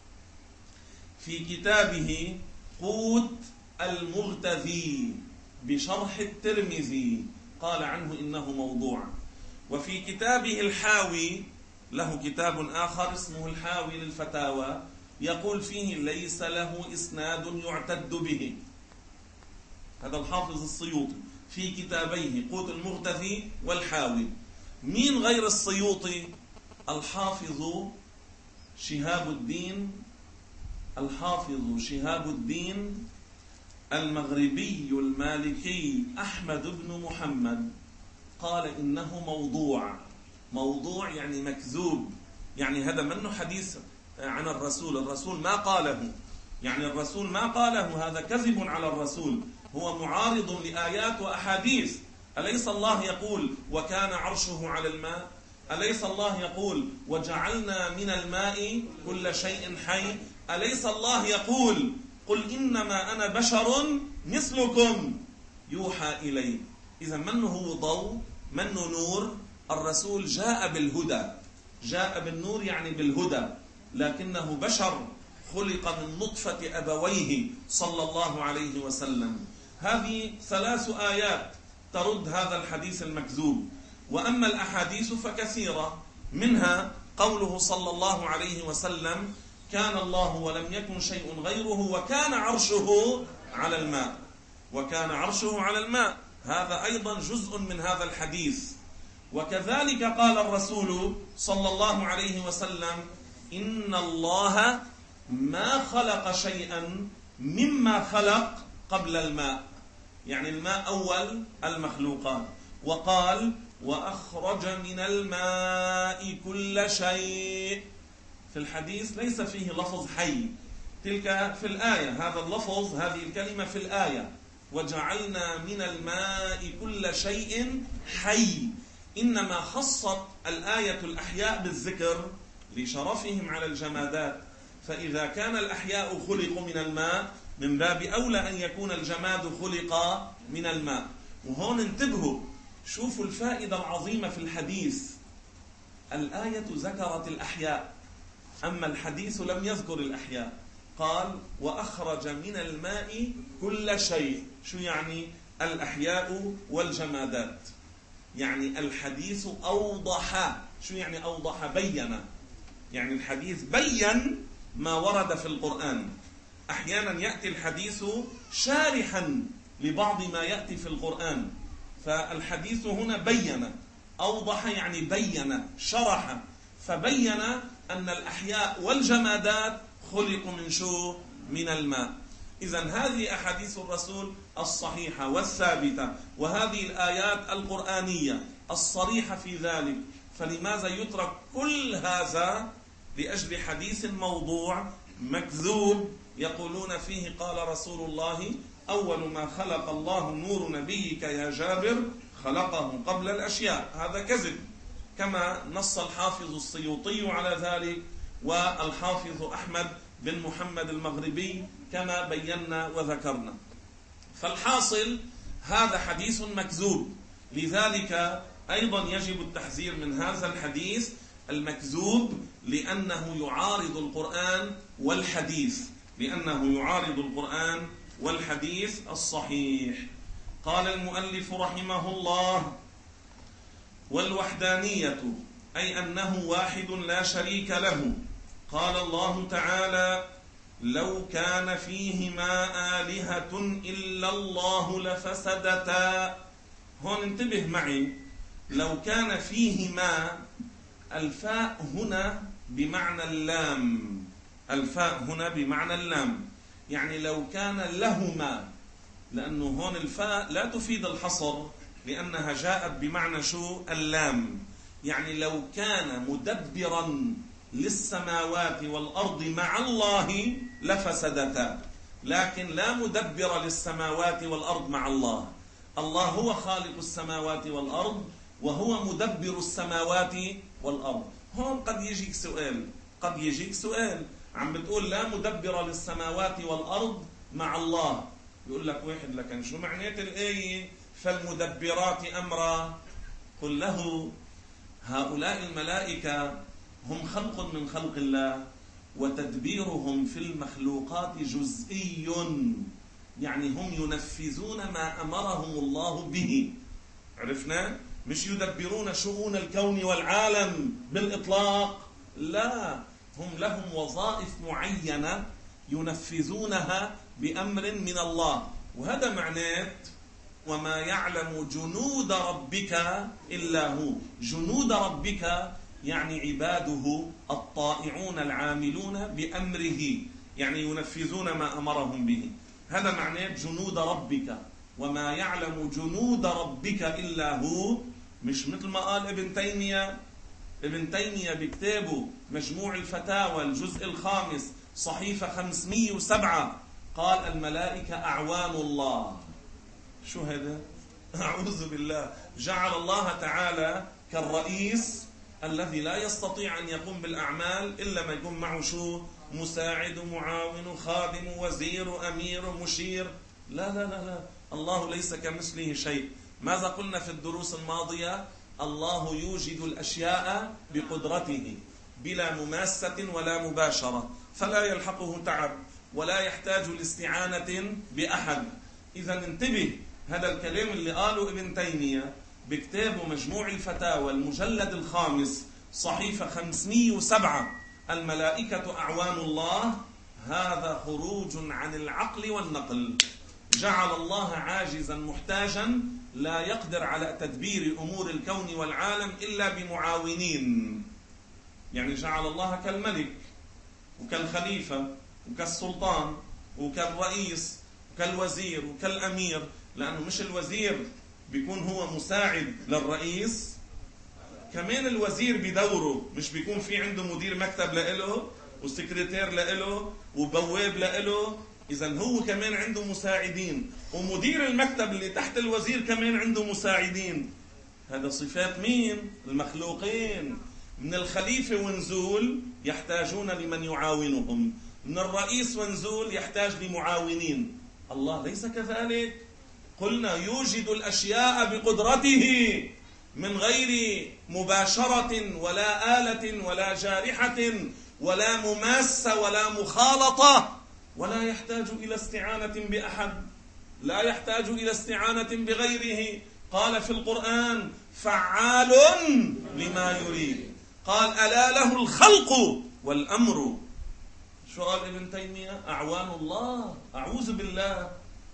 A: في كتابه قوت المغتذي بشرح الترمذي قال عنه إنه موضوع. وفي كتابه الحاوي، له كتاب آخر اسمه الحاوي للفتاوى، يقول فيه ليس له إسناد يعتد به. هذا الحافظ السيوطي في كتابيه قوت المغتذي والحاوي. مين غير السيوطي؟ الحافظ شهاب الدين الحافظ شهاب الدين المغربي المالكي أحمد بن محمد قال إنه موضوع. موضوع يعني مكذوب، يعني هذا منه حديث عن الرسول، الرسول ما قاله، يعني الرسول ما قاله، هذا كذب على الرسول، هو معارض لآيات وأحاديث. أليس الله يقول وكان عرشه على الماء؟ أليس الله يقول وجعلنا من الماء كل شيء حي؟ أليس الله يقول قل إنما أنا بشر مثلكم يوحى إلي؟ إذا منه هو ضوء، منه نور. الرسول جاء بالهدى، جاء بالنور يعني بالهدى، لكنه بشر خلق من نطفة أبويه صلى الله عليه وسلم. هذه ثلاث آيات ترد هذا الحديث المكذوب. وأما الأحاديث فكثيرة، منها قوله صلى الله عليه وسلم كان الله ولم يكن شيء غيره وكان عرشه على الماء. وكان عرشه على الماء، هذا أيضا جزء من هذا الحديث. وكذلك قال الرسول صلى الله عليه وسلم إن الله ما خلق شيئا مما خلق قبل الماء، يعني الماء أول المخلوقات. وقال وأخرج من الماء كل شيء. في الحديث ليس فيه لفظ حي، تلك في الآية، هذا اللفظ هذه الكلمة في الآية وجعلنا من الماء كل شيء حي. إنما خصت الآية الأحياء بالذكر لشرفهم على الجمادات. فإذا كان الأحياء خلقوا من الماء من باب أولى أن يكون الجماد خلق من الماء. وهون انتبهوا، شوفوا الفائدة العظيمة في الحديث. الآية ذكرت الأحياء، أما الحديث لم يذكر الأحياء. قال وأخرج من الماء كل شيء. شو يعني؟ الأحياء والجمادات. يعني الحديث أوضح. شو يعني أوضح؟ بين. يعني الحديث بين ما ورد في القرآن. أحيانا يأتي الحديث شارحا لبعض ما يأتي في القرآن، فالحديث هنا بين. أوضح يعني بين، شرح، فبين أن الأحياء والجمادات خلقوا من شو؟ من الماء. إذن هذه أحاديث الرسول الصحيحة والثابتة، وهذه الآيات القرآنية الصريحة في ذلك، فلماذا يترك كل هذا لأجل حديث موضوع مكذوب يقولون فيه قال رسول الله أول ما خلق الله نور نبيك يا جابر خلقه قبل الأشياء؟ هذا كذب، كما نص الحافظ السيوطي على ذلك والحافظ أحمد بن محمد المغربي كما بينا وذكرنا. فالحاصل هذا حديث مكذوب، لذلك أيضا يجب التحذير من هذا الحديث المكذوب، لأنه يعارض القرآن والحديث لأنه يعارض القرآن والحديث الصحيح. قال المؤلف رحمه الله: والوحدانية أي أنه واحد لا شريك له. قال الله تعالى: لو كان فيهما آلهة إلا الله لفسدتا. هون انتبه معي، لو كان فيهما، الفاء هنا بمعنى اللام، الفاء هنا بمعنى اللام، يعني لو كان لهما، لأنه هون الفاء لا تفيد الحصر لأنها جاءت بمعنى شو؟ اللام. يعني لو كان مدبرا للسماوات والأرض مع الله لفسدتا، لكن لا مدبر للسماوات والأرض مع الله. الله هو خالق السماوات والأرض وهو مدبر السماوات والأرض. هون قد يجيك سؤال قد يجيك سؤال عم بتقول لا مدبر للسماوات والأرض مع الله، يقول لك واحد لكن شو معنات الآية فالمدبرات أمرا؟ قل له هؤلاء الملائكة هم خلق من خلق الله، وتدبيرهم في المخلوقات جزئي، يعني هم ينفذون ما أمرهم الله به. عرفنا؟ مش يدبرون شؤون الكون والعالم بالإطلاق، لا، هم لهم وظائف معينة ينفذونها بأمر من الله. وهذا معناه وما يعلم جنود ربك إلا هو. جنود ربك يعني عباده الطائعون العاملون بأمره، يعني ينفذون ما أمرهم به. هذا معناه جنود ربك، وما يعلم جنود ربك إلا هو. مش مثل ما قال ابن تيمية ابن تيمية بكتابه مجموع الفتاوى الجزء الخامس صحيفة خمسمئة وسبعة قال الملائكة أعوان الله. شو هذا؟ أعوذ بالله. جعل الله تعالى كالرئيس الذي لا يستطيع أن يقوم بالأعمال إلا ما يكون معه شو؟ مساعد، معاون، خادم، وزير، أمير، مشير. لا لا لا لا، الله ليس كمثله شيء. ماذا قلنا في الدروس الماضية؟ الله يوجد الأشياء بقدرته بلا مماسة ولا مباشرة، فلا يلحقه تعب ولا يحتاج لاستعانة بأحد. إذا انتبه، هذا الكلام اللي قاله ابن تيمية بكتابه مجموع الفتاوى المجلد الخامس صحيفة خمسمئة وسبعة الملائكة أعوان الله، هذا خروج عن العقل والنقل. جعل الله عاجزا محتاجا لا يقدر على تدبير أمور الكون والعالم إلا بمعاونين. يعني جعل الله كالملك وكالخليفة وكالسلطان وكالرئيس وكالوزير وكالأمير، لأنه مش الوزير بيكون هو مساعد للرئيس، كمان الوزير بدوره مش بيكون في عنده مدير مكتب لإله وسكرتير لإله وبواب لإله، إذن هو كمان عنده مساعدين، ومدير المكتب اللي تحت الوزير كمان عنده مساعدين. هذا صفات مين؟ المخلوقين. من الخليفة ونزول يحتاجون لمن يعاونهم، من الرئيس ونزول يحتاج لمعاونين. الله ليس كذلك. قلنا يوجد الأشياء بقدرته من غير مباشرة ولا آلة ولا جارحة ولا مماسة ولا مخالطة، ولا يحتاج إلى استعانة بأحد، لا يحتاج إلى استعانة بغيره. قال في القرآن فعال لما يريد. قال ألا له الخلق والأمر. شو قال ابن تيمية؟ أعوان الله. أعوذ بالله،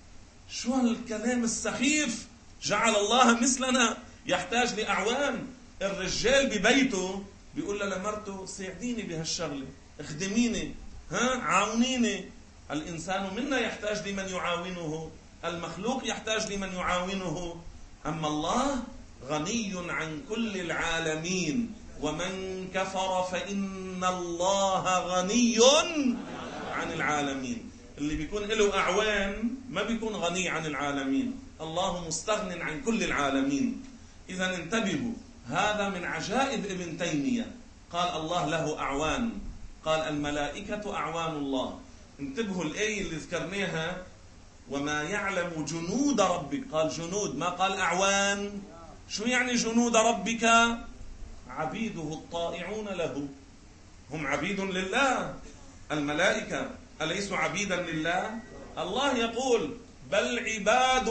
A: شو هالكلام السخيف؟ جعل الله مثلنا يحتاج لأعوان. الرجال ببيته بيقول لمرته ساعديني بهالشغلة، اخدميني، ها عاونيني. الإنسان منا يحتاج لمن يعاونه، المخلوق يحتاج لمن يعاونه. أما الله غني عن كل العالمين، ومن كفر فإن الله غني عن العالمين. اللي بيكون له أعوان ما بيكون غني عن العالمين، الله مستغن عن كل العالمين. إذا انتبهوا، هذا من عجائب ابن تيمية. قال الله له أعوان، قال الملائكة أعوان الله. انتبهوا الآية اللي ذكرناها، وما يعلم جنود ربك، قال جنود ما قال أعوان. شو يعني جنود ربك؟ عبيده الطائعون له، هم عبيد لله. الملائكة أليسوا عبيدا لله؟ الله يقول بل عباد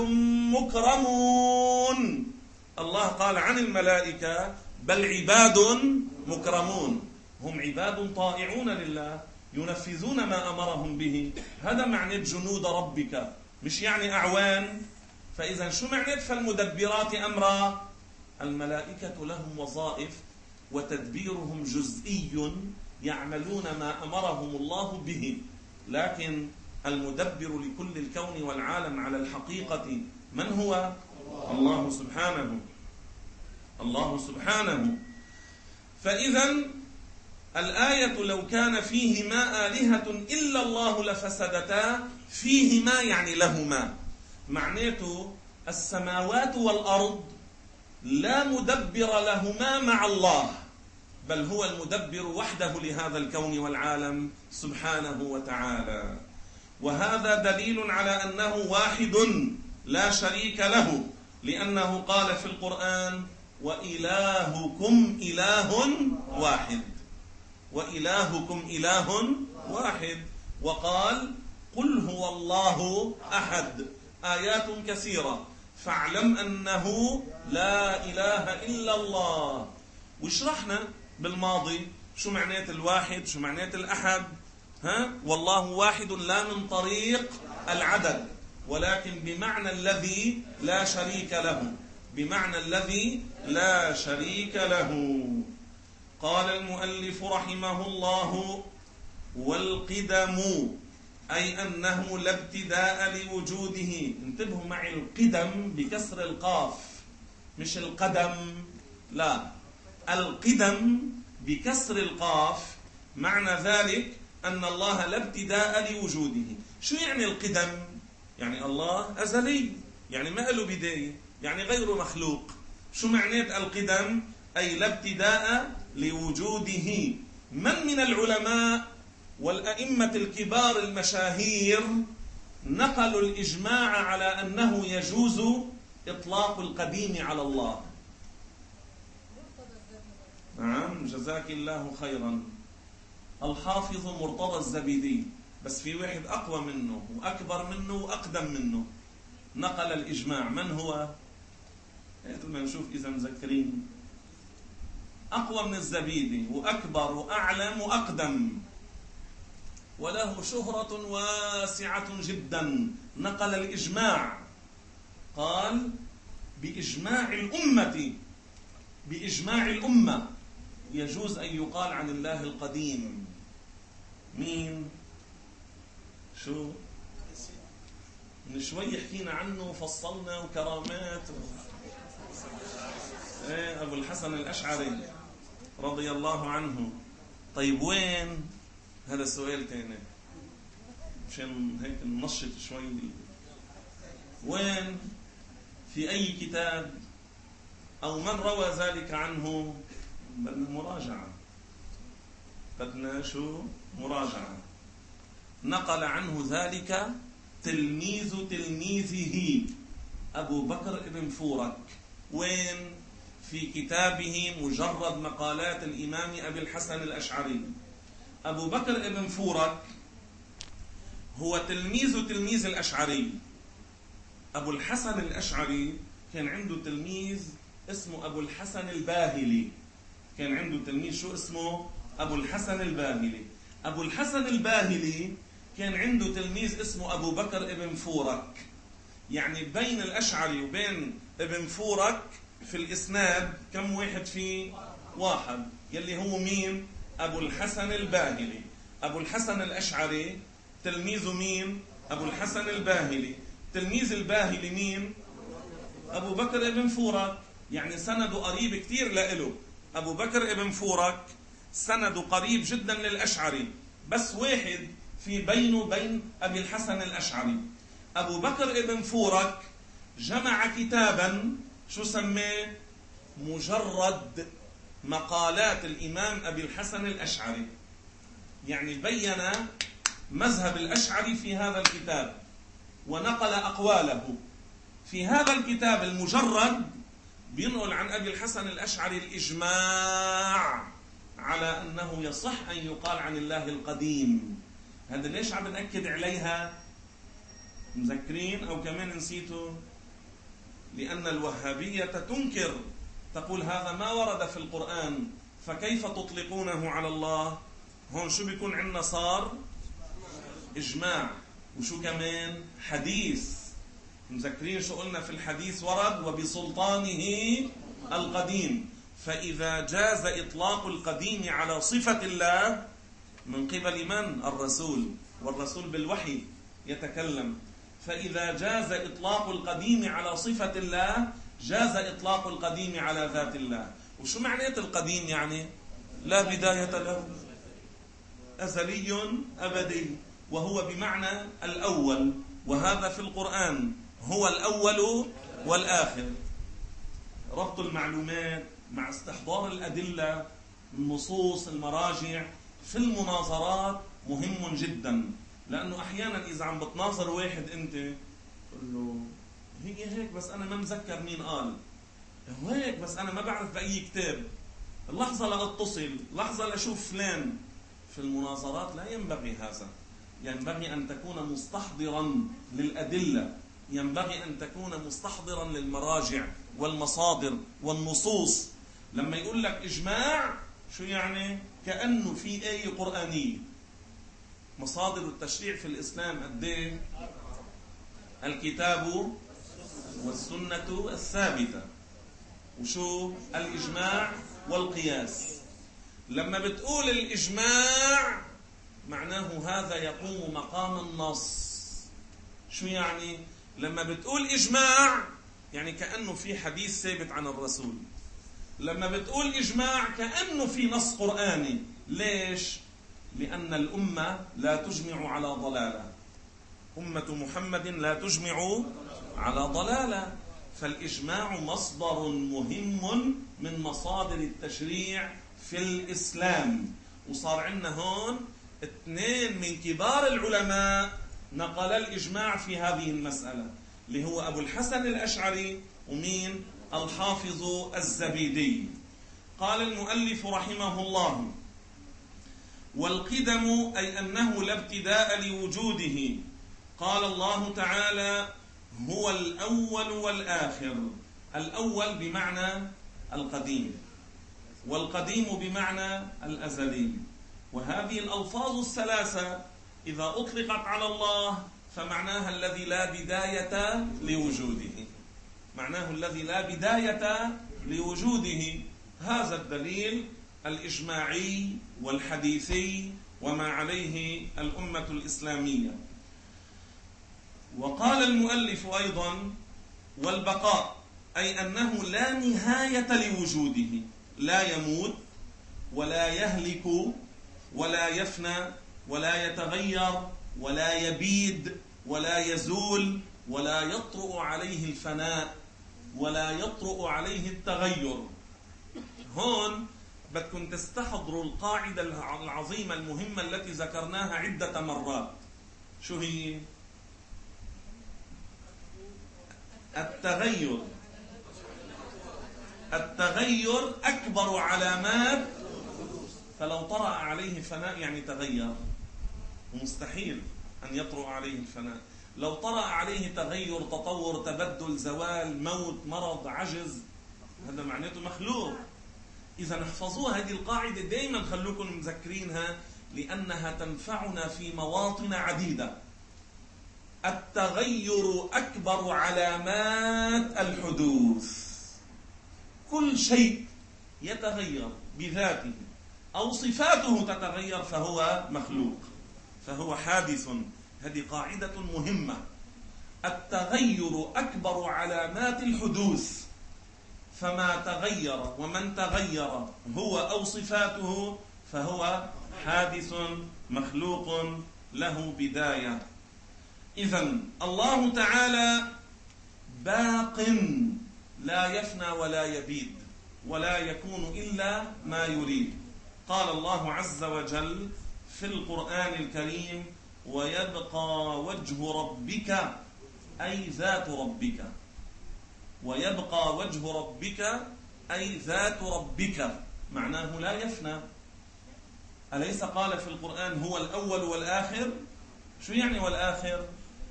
A: مكرمون. الله قال عن الملائكة بل عباد مكرمون، هم عباد طائعون لله ينفذون ما أمرهم به. هذا معنى جنود ربك، مش يعني أعوان. فإذا شو معنى فالمدبرات أمرا؟ الملائكة لهم وظائف وتدبيرهم جزئي، يعملون ما أمرهم الله به، لكن المدبر لكل الكون والعالم على الحقيقة من هو؟ الله سبحانه، الله سبحانه. فإذا الآية لو كان فيهما آلهة إلا الله لفسدتا. فيهما يعني لهما، معناته السماوات والأرض لا مدبر لهما مع الله، بل هو المدبر وحده لهذا الكون والعالم سبحانه وتعالى. وهذا دليل على أنه واحد لا شريك له، لأنه قال في القرآن وإلهكم إله واحد، وإلهكم إله واحد. وقال قل هو الله أحد، آيات كثيرة. فاعلم أنه لا إله إلا الله. وشرحنا بالماضي شو معنات الواحد، شو معنات الأحد. ها؟ والله واحد لا من طريق العدد، ولكن بمعنى الذي لا شريك له، بمعنى الذي لا شريك له. قال المؤلف رحمه الله والقدم، أي أنه لا ابتداء لوجوده. انتبهوا معي، القدم بكسر القاف، مش القدم، لا، القدم بكسر القاف. معنى ذلك أن الله لا ابتداء لوجوده. شو يعني القدم؟ يعني الله أزلي، يعني ما له بداية، يعني غير مخلوق. شو معنات القدم؟ أي لا ابتداء لوجوده. من من العلماء والأئمة الكبار المشاهير نقلوا الإجماع على أنه يجوز إطلاق القديم على الله. نعم، جزاك الله خيرا. الحافظ مرتضى الزبيدي، بس في واحد أقوى منه وأكبر منه وأقدم منه نقل الإجماع. من هو؟ ما نشوف إذا مذكرين. أقوى من الزبيدي وأكبر وأعلم وأقدم، وله شهرة واسعة جدا. نقل الإجماع، قال بإجماع الأمة، بإجماع الأمة يجوز أن يقال عن الله القديم. مين؟ شو؟ من شوي حكينا عنه وفصلنا وكرامات. ايه، أبو الحسن الأشعري رضي الله عنه. طيب وين؟ هذا سؤال تاني مشان هيك ننشط شوي. وين؟ في أي كتاب؟ أو من روى ذلك عنه؟ بدنا مراجعة، بدنا شو؟ مراجعة. نقل عنه ذلك تلميذ تلميذه أبو بكر ابن فورك. وين؟ في كتابه مجرد مقالات الإمام أبي الحسن الأشعري. أبو بكر ابن فورك هو تلميذ تلميذ الأشعري. أبو الحسن الأشعري كان عنده تلميذ اسمه أبو الحسن الباهلي. كان عنده تلميذ شو اسمه؟ أبو الحسن الباهلي. أبو الحسن الباهلي كان عنده تلميذ اسمه أبو بكر ابن فورك. يعني بين الأشعري وبين ابن فورك في الإسناد كم واحد فيه؟ واحد، يلي هو مين؟ أبو الحسن الباهلي. أبو الحسن الأشعري تلميذه مين؟ أبو الحسن الباهلي. تلميذ الباهلي مين؟ أبو بكر ابن فورك. يعني سند قريب كتير لإله. أبو بكر ابن فورك سند قريب جدا للأشعري، بس واحد في بينه وبين أبي الحسن الأشعري. أبو بكر ابن فورك جمع كتابا شو سميه؟ مجرد مقالات الإمام أبي الحسن الأشعري، يعني بين مذهب الأشعري في هذا الكتاب ونقل أقواله. في هذا الكتاب المجرد بينقل عن أبي الحسن الأشعري الإجماع على أنه يصح أن يقال عن الله القديم. هذا ليش عم نأكد عليها؟ مذكرين أو كمان نسيتوا؟ لأن الوهابية تنكر، تقول هذا ما ورد في القرآن فكيف تطلقونه على الله؟ هون شو بيكون عندنا؟ صار إجماع، وشو كمان؟ حديث. مذكرين شو قلنا في الحديث؟ ورد وبسلطانه القديم. فإذا جاز إطلاق القديم على صفة الله من قبل من؟ الرسول، والرسول بالوحي يتكلم. فإذا جاز إطلاق القديم على صفة الله جاز إطلاق القديم على ذات الله. وشو معنى القديم؟ يعني لا بداية له، أزلي أبدي، وهو بمعنى الأول، وهذا في القرآن هو الأول والآخر. ربط المعلومات مع استحضار الأدلة، النصوص، المراجع في المناظرات مهم جدا، لأنه أحيانا إذا عم بتناظر واحد أنت تقول له هي هيك بس أنا ما مذكر مين قال، هيك بس أنا ما بعرف بأي كتاب، لحظة لأتصل، لحظة لأشوف فلان. في المناظرات لا ينبغي هذا، ينبغي أن تكون مستحضرا للأدلة، ينبغي أن تكون مستحضرا للمراجع والمصادر والنصوص. لما يقول لك إجماع شو يعني؟ كأنه في آية قرآنية. مصادر التشريع في الإسلام قد ايه؟ الكتاب والسنة الثابتة، وشو؟ الإجماع والقياس. لما بتقول الإجماع معناه هذا يقوم مقام النص. شو يعني؟ لما بتقول إجماع يعني كأنه في حديث ثابت عن الرسول. لما بتقول إجماع كأنه في نص قرآني. ليش؟ لأن الأمة لا تجمع على ضلالة، أمة محمد لا تجمع على ضلالة. فالإجماع مصدر مهم من مصادر التشريع في الإسلام. وصار عندنا هون اثنين من كبار العلماء نقل الإجماع في هذه المسألة، اللي هو أبو الحسن الأشعري ومين؟ الحافظ الزبيدي. قال المؤلف رحمه الله: والقدم أي أنه لا ابتداء لوجوده. قال الله تعالى: هو الأول والآخر. الأول بمعنى القديم، والقديم بمعنى الأزلي. وهذه الألفاظ الثلاثة إذا أطلقت على الله فمعناها الذي لا بداية لوجوده، معناه الذي لا بداية لوجوده. هذا الدليل الإجماعي والحديثي وما عليه الأمة الإسلامية. وقال المؤلف أيضا: والبقاء أي أنه لا نهاية لوجوده، لا يموت ولا يهلك ولا يفنى ولا يتغير ولا يبيد ولا يزول ولا يطرأ عليه الفناء ولا يطرأ عليه التغير. هون بدكم تستحضروا القاعدة العظيمة المهمة التي ذكرناها عدة مرات. شو هي؟ التغير التغير أكبر علامات. فلو طرأ عليه فناء يعني تغير، ومستحيل أن يطرأ عليه الفناء. لو طرأ عليه تغير، تطور، تبدل، زوال، موت، مرض، عجز، هذا معناته مخلوق. إذا احفظوها هذه القاعدة دائما، خلوكم مذكرينها لأنها تنفعنا في مواطن عديدة. التغير أكبر علامات الحدوث. كل شيء يتغير بذاته أو صفاته تتغير فهو مخلوق، فهو حادث. هذه قاعدة مهمة. التغير أكبر علامات الحدوث. فما تغير ومن تغير هو أو صفاته فهو حادث مخلوق له بداية. إذن الله تعالى باق لا يفنى ولا يبيد ولا يكون إلا ما يريد. قال الله عز وجل في القرآن الكريم: ويبقى وجه ربك أي ذات ربك. ويبقى وجه ربك أي ذات ربك، معناه لا يفنى. أليس قال في القرآن هو الأول والآخر؟ شو يعني والآخر؟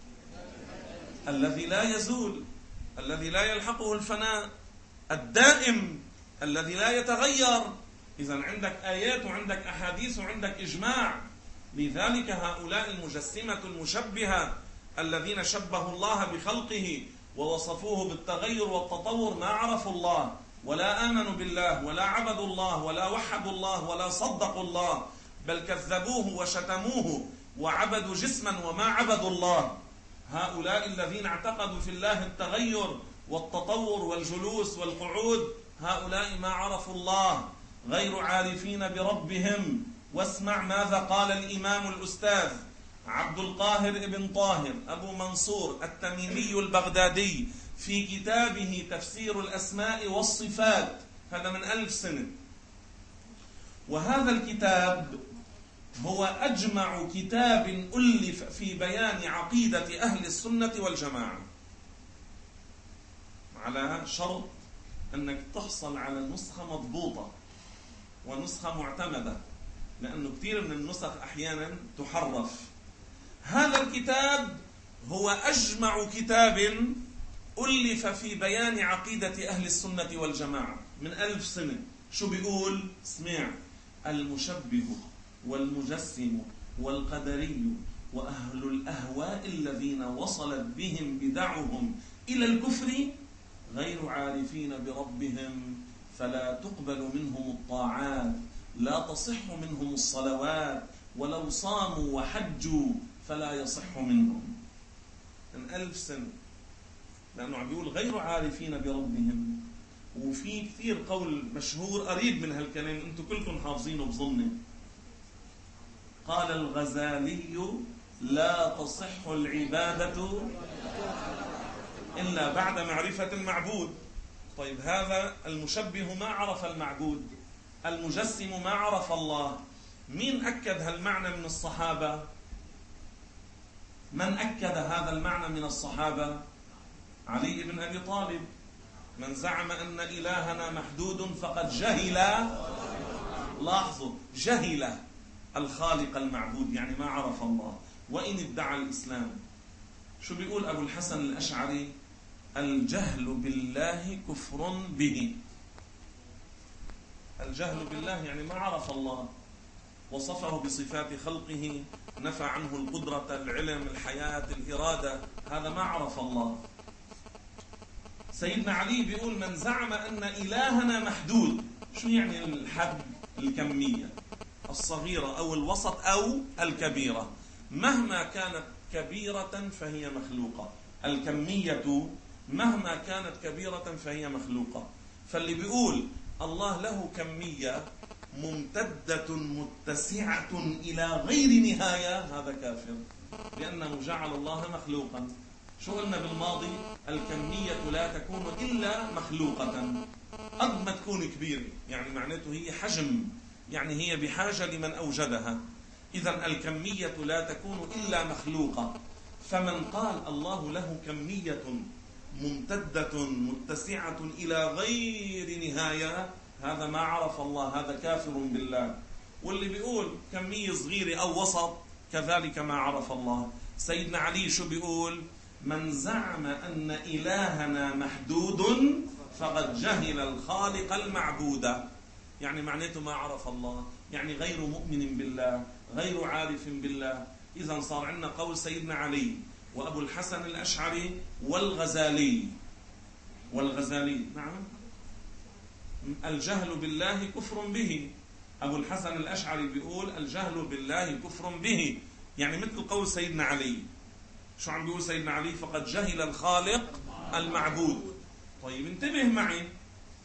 A: الذي لا يزول، الذي لا يلحقه الفناء، الدائم الذي لا يتغير. إذن عندك آيات وعندك أحاديث وعندك إجماع. لذلك هؤلاء المجسمة المشبهة الذين شبهوا الله بخلقه ووصفوه بالتغير والتطور ما عرفوا الله ولا آمنوا بالله ولا عبدوا الله ولا وحدوا الله ولا صدقوا الله، بل كذبوه وشتموه وعبدوا جسما وما عبدوا الله. هؤلاء الذين اعتقدوا في الله التغير والتطور والجلوس والقعود، هؤلاء ما عرفوا الله، غير عارفين بربهم. واسمع ماذا قال الإمام الأستاذ عبد القاهر ابن طاهر أبو منصور التميمي البغدادي في كتابه تفسير الأسماء والصفات، هذا من ألف سنة. وهذا الكتاب هو أجمع كتاب ألف في بيان عقيدة أهل السنة والجماعة، على شرط أنك تحصل على نسخة مضبوطة ونسخة معتمدة، لأنه كثير من النسخ أحيانا تحرف. هذا الكتاب هو أجمع كتاب ألف في بيان عقيدة أهل السنة والجماعة من ألف سنة. شو بيقول؟ اسمع: المشبه والمجسم والقدري وأهل الأهواء الذين وصلت بهم بدعهم إلى الكفر غير عارفين بربهم، فلا تقبل منهم الطاعات، لا تصح منهم الصلوات، ولو صاموا وحجوا فلا يصح منهم. من ألف سنة، لأنه عم بيقول غير عارفين بربهم. وفي كثير قول مشهور قريب من هالكلام أنتم كلكم حافظينه بظني. قال الغزالي: لا تصح العبادة إلا بعد معرفة المعبود. طيب هذا المشبه ما عرف المعبود، المجسم ما عرف الله. مين أكد هالمعنى من الصحابة؟ من أكد هذا المعنى من الصحابة؟ علي بن أبي طالب: من زعم أن إلهنا محدود فقد جهل، لاحظوا، جهل الخالق المعبود، يعني ما عرف الله، وإن ادعى الإسلام. شو بيقول أبو الحسن الأشعري؟ الجهل بالله كفر به. الجهل بالله يعني ما عرف الله، وصفه بصفات خلقه، نفى عنه القدرة، العلم، الحياة، الإرادة، هذا ما عرف الله. سيدنا علي بيقول: من زعم أن إلهنا محدود. شو يعني الحد؟ الكمية الصغيرة أو الوسط أو الكبيرة، مهما كانت كبيرة فهي مخلوقة. الكمية مهما كانت كبيرة فهي مخلوقة. فاللي بيقول الله له كمية ممتدة متسعة إلى غير نهاية هذا كافر، لأنه جعل الله مخلوقا. شو قلنا بالماضي؟ الكمية لا تكون إلا مخلوقة، قد ما تكون كبيرة، يعني معناته هي حجم، يعني هي بحاجة لمن أوجدها. إذن الكمية لا تكون إلا مخلوقة. فمن قال الله له كمية ممتدة متسعة إلى غير نهاية هذا ما عرف الله، هذا كافر بالله. واللي بيقول كمية صغيرة أو وسط كذلك ما عرف الله. سيدنا علي شو بيقول؟ من زعم أن إلهنا محدود فقد جهل الخالق المعبود، يعني معناته ما عرف الله، يعني غير مؤمن بالله، غير عارف بالله. إذن صار عندنا قول سيدنا علي وأبو الحسن الأشعري والغزالي. والغزالي نعم، الجهل بالله كفر به. أبو الحسن الأشعري بيقول الجهل بالله كفر به، يعني مثل قول سيدنا علي. شو عم بيقول سيدنا علي؟ فقد جهل الخالق المعبود. طيب انتبه معي،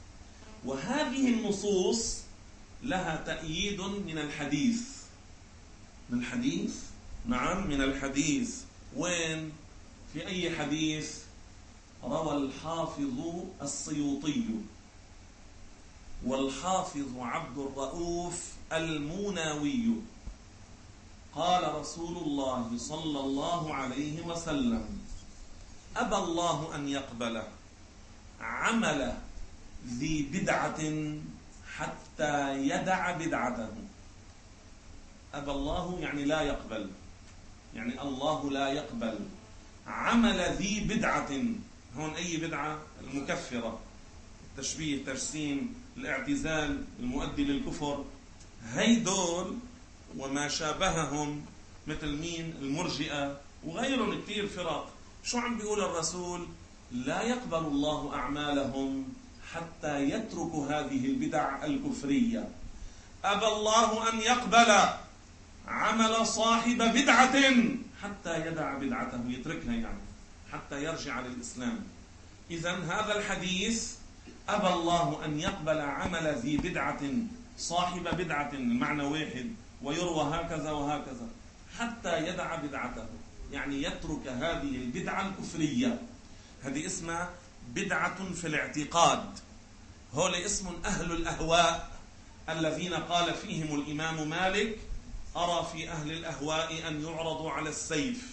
A: وهذه النصوص لها تأييد من الحديث. من الحديث؟ نعم من الحديث. وين؟ في أي حديث؟ روى الحافظ السيوطي والحافظ عبد الرؤوف المناوي قال رسول الله صلى الله عليه وسلم: أبى الله أن يقبل عمل ذي بدعة حتى يدع بدعته. أبى الله يعني لا يقبل، يعني الله لا يقبل عمل ذي بدعة. هون أي بدعة؟ المكفرة، التشبيه، تجسيم، الاعتزال، المؤدي للكفر، هيدول وما شابههم مثل مين؟ المرجئة وغيرهم كثير فرق. شو عم بيقول الرسول؟ لا يقبل الله أعمالهم حتى يتركوا هذه البدع الكفرية. أبى الله أن يقبل عمل صاحب بدعة حتى يدع بدعته، يتركها يعني حتى يرجع للإسلام. إذن هذا الحديث أبى الله أن يقبل عمل ذي بدعة صاحب بدعة، المعنى واحد، ويروى هكذا وهكذا، حتى يدع بدعته، يعني يترك هذه البدعة الكفرية. هذه اسمها بدعة في الاعتقاد. هول اسم أهل الأهواء الذين قال فيهم الإمام مالك: أرى في أهل الأهواء أن يعرضوا على السيف،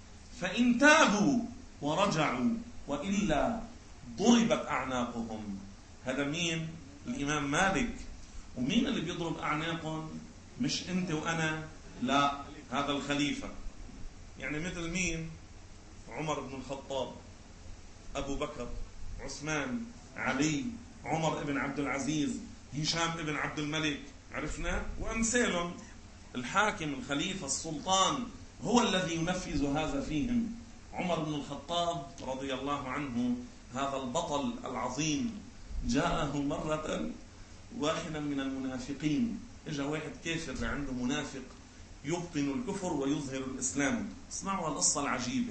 A: فإن تابوا ورجعوا وإلا ضربت أعناقهم. هذا مين؟ الإمام مالك. ومين اللي بيضرب أعناقهم؟ مش أنت وأنا، لا، هذا الخليفة. يعني مثل مين؟ عمر بن الخطاب، أبو بكر، عثمان، علي، عمر بن عبد العزيز، هشام بن عبد الملك، عرفنا؟ وأمثالهم. الحاكم، الخليفة، السلطان هو الذي ينفذ هذا فيهم. عمر بن الخطاب رضي الله عنه، هذا البطل العظيم، جاءه مرة واحدا من المنافقين. اجا واحد كافر عنده منافق يبطن الكفر ويظهر الإسلام. اسمعوا القصة العجيبة.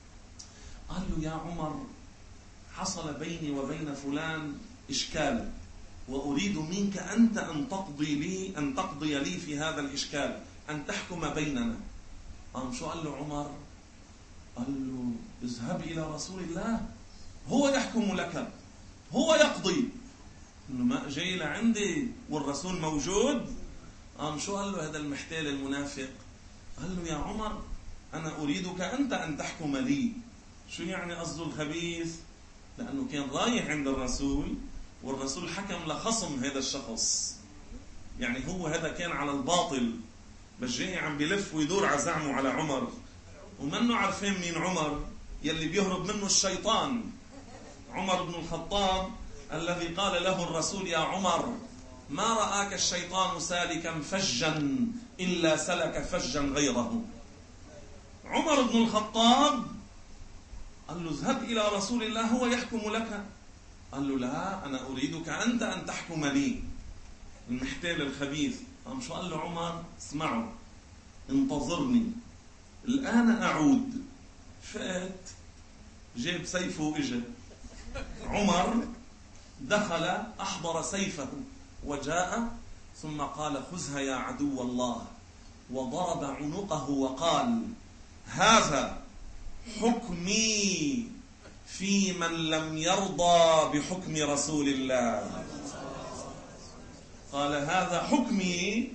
A: قال له: يا عمر، حصل بيني وبين فلان إشكال، وأريد منك أنت أن تقضي لي أن تقضي لي في هذا الإشكال، أن تحكم بيننا. قام شو قال له عمر؟ قال له: اذهب إلى رسول الله، هو يحكم لك، هو يقضي. إنه ما جاي لعندي والرسول موجود. قام شو قال له هذا المحتال المنافق؟ قال له: يا عمر، أنا أريدك أنت أن تحكم لي. شو يعني قصده الخبيث؟ لأنه كان رايح عند الرسول والرسول حكم لخصم هذا الشخص، يعني هو هذا كان على الباطل، بس جاي عم بيلف ويدور على زعمه على عمر، ومنه عارفين مين عمر؟ يلي بيهرب منه الشيطان، عمر بن الخطاب الذي قال له الرسول: يا عمر، ما رآك الشيطان سالكا فجا إلا سلك فجا غيره. عمر بن الخطاب قال له: اذهب إلى رسول الله، هو يحكم لك. قال له: لا، أنا أريدك أنت أن تحكم لي. المحتال الخبيث. قام شو قال له عمر؟ اسمعوا، انتظرني الآن أعود. فات، جاب سيفه وإجا. عمر دخل أحضر سيفه وجاء، ثم قال: خذها يا عدو الله، وضرب عنقه وقال: هذا حكمي في من لم يرضى بحكم رسول الله. قال: هذا حكمي.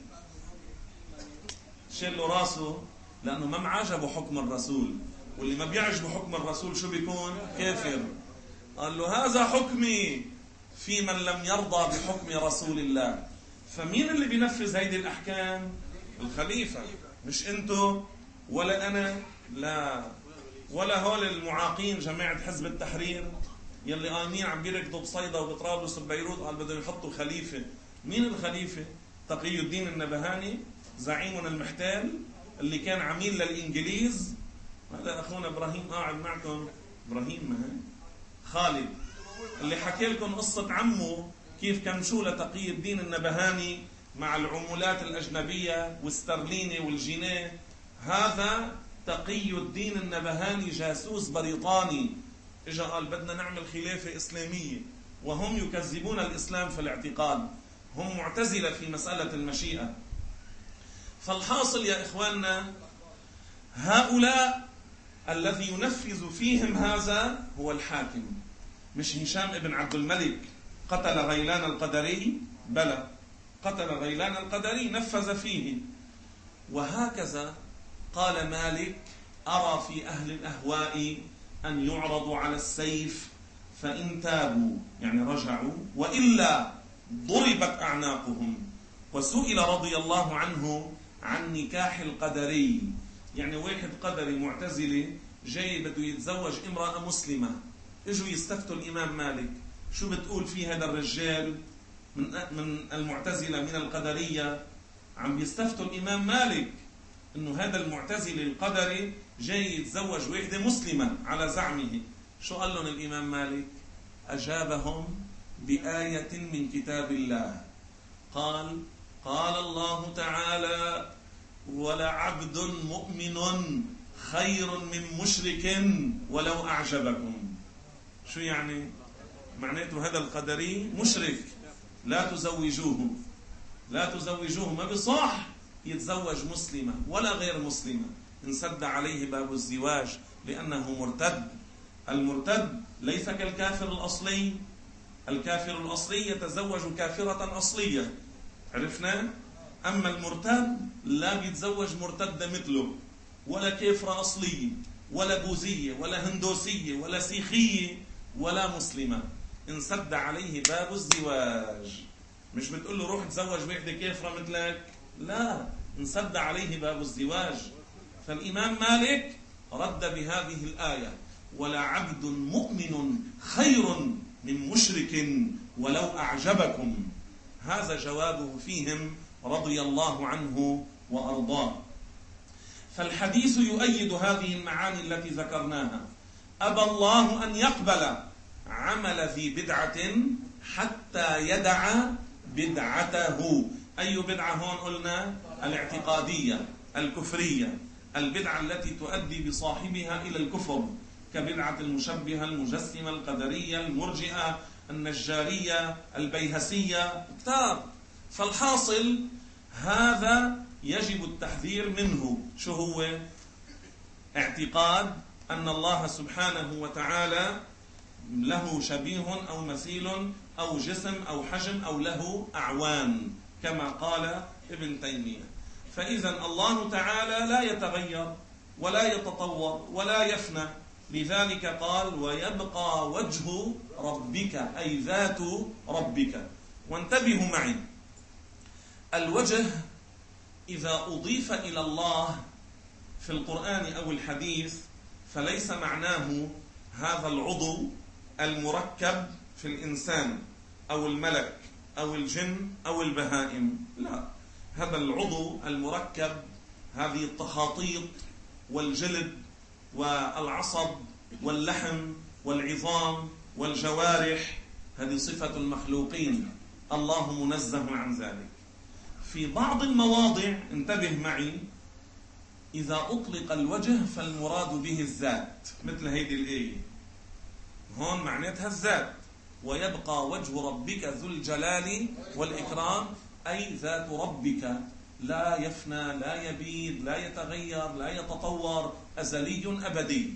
A: شيل له راسه، لأنه ما معجبه حكم الرسول، واللي ما بيعجبه حكم الرسول شو بيكون؟ كافر. قال له: هذا حكمي في من لم يرضى بحكم رسول الله. فمين اللي بينفذ هيدي الأحكام؟ الخليفة، مش أنتو ولا أنا، لا، ولا هول المعاقين جماعة حزب التحرير يلي قايمين عم بيركضوا بصيدا وبطرابلس وبيروت، قال بدهم يحطوا خليفة. مين الخليفة؟ تقي الدين النبهاني، زعيمنا المحتال اللي كان عميل للإنجليز. هذا أخونا إبراهيم قاعد معكم، إبراهيم ما هي خالد، اللي حكي لكم قصة عمه كيف كمشوا لتقي الدين النبهاني مع العمولات الأجنبية والسترليني والجنيه. هذا تقي الدين النبهاني جاسوس بريطاني، اجا قال بدنا نعمل خلافة إسلامية، وهم يكذبون الإسلام في الاعتقاد، هم معتزلة في مسألة المشيئة. فالحاصل يا إخواننا، هؤلاء الذي ينفذ فيهم هذا هو الحاكم، مش هشام ابن عبد الملك قتل غيلان القدري، بلى قتل غيلان القدري نفذ فيه. وهكذا قال مالك: أرى في أهل الأهواء أن يعرضوا على السيف فإن تابوا يعني رجعوا وإلا ضربت أعناقهم. وسئل رضي الله عنه عن نكاح القدري، يعني واحد قدري معتزلي جاي بده يتزوج امرأة مسلمة، اجوا يستفتوا الإمام مالك: شو بتقول في هذا الرجال من من المعتزلة من القدرية؟ عم يستفتوا الإمام مالك إنه هذا المعتزلي القدري جاي يتزوج واحدة مسلمة على زعمه. شو قال لهم الإمام مالك؟ أجابهم بآية من كتاب الله، قال: قال الله تعالى: ولعبد مؤمن خير من مشرك ولو أعجبكم. شو يعني؟ معناته هذا القدري مشرك، لا تزوجوه، لا تزوجوه، ما بصح يتزوج مسلمة ولا غير مسلمة، انسد عليه باب الزواج لأنه مرتد. المرتد ليس كالكافر الأصلي، الكافر الأصلي يتزوج كافرة أصلية، عرفنا؟ أما المرتد لا بيتزوج مرتدة مثله، ولا كافرة أصلية ولا بوذية ولا هندوسية ولا سيخية ولا مسلمة، انسد عليه باب الزواج. مش بتقول له روح تزوج واحدة كافرة مثلك، لا، انسد عليه باب الزواج. فالإمام مالك رد بهذه الآية: ولا عبد مؤمن خير من مشرك ولو أعجبكم. هذا جوابه فيهم رضي الله عنه وأرضاه. فالحديث يؤيد هذه المعاني التي ذكرناها. أبى الله أن يقبل عمل ذي بدعة حتى يدع بدعته. أي بدعة هون قلنا؟ الاعتقادية الكفرية، البدعة التي تؤدي بصاحبها إلى الكفر، كبدعة المشبهة المجسمة القدرية المرجئة النجارية البيهسية كتاب. فالحاصل هذا يجب التحذير منه. شو هو؟ اعتقاد أن الله سبحانه وتعالى له شبيه أو مثيل أو جسم أو حجم أو له أعوان كما قال ابن تيمية. فإذا الله تعالى لا يتغير ولا يتطور ولا يفنى، لذلك قال: ويبقى وجه ربك، أي ذات ربك. وانتبهوا معي، الوجه إذا أضيف إلى الله في القرآن أو الحديث فليس معناه هذا العضو المركب في الإنسان أو الملك أو الجن أو البهائم، لا، هذا العضو المركب، هذه التخاطيط والجلد والعصب واللحم والعظام والجوارح، هذه صفة المخلوقين، الله منزه عن ذلك. في بعض المواضع انتبه معي، إذا أطلق الوجه فالمراد به الذات، مثل هذه الآية هون معناتها الذات: ويبقى وجه ربك ذو الجلال والإكرام، أي ذات ربك لا يفنى لا يبيد لا يتغير لا يتطور، أزلي أبدي.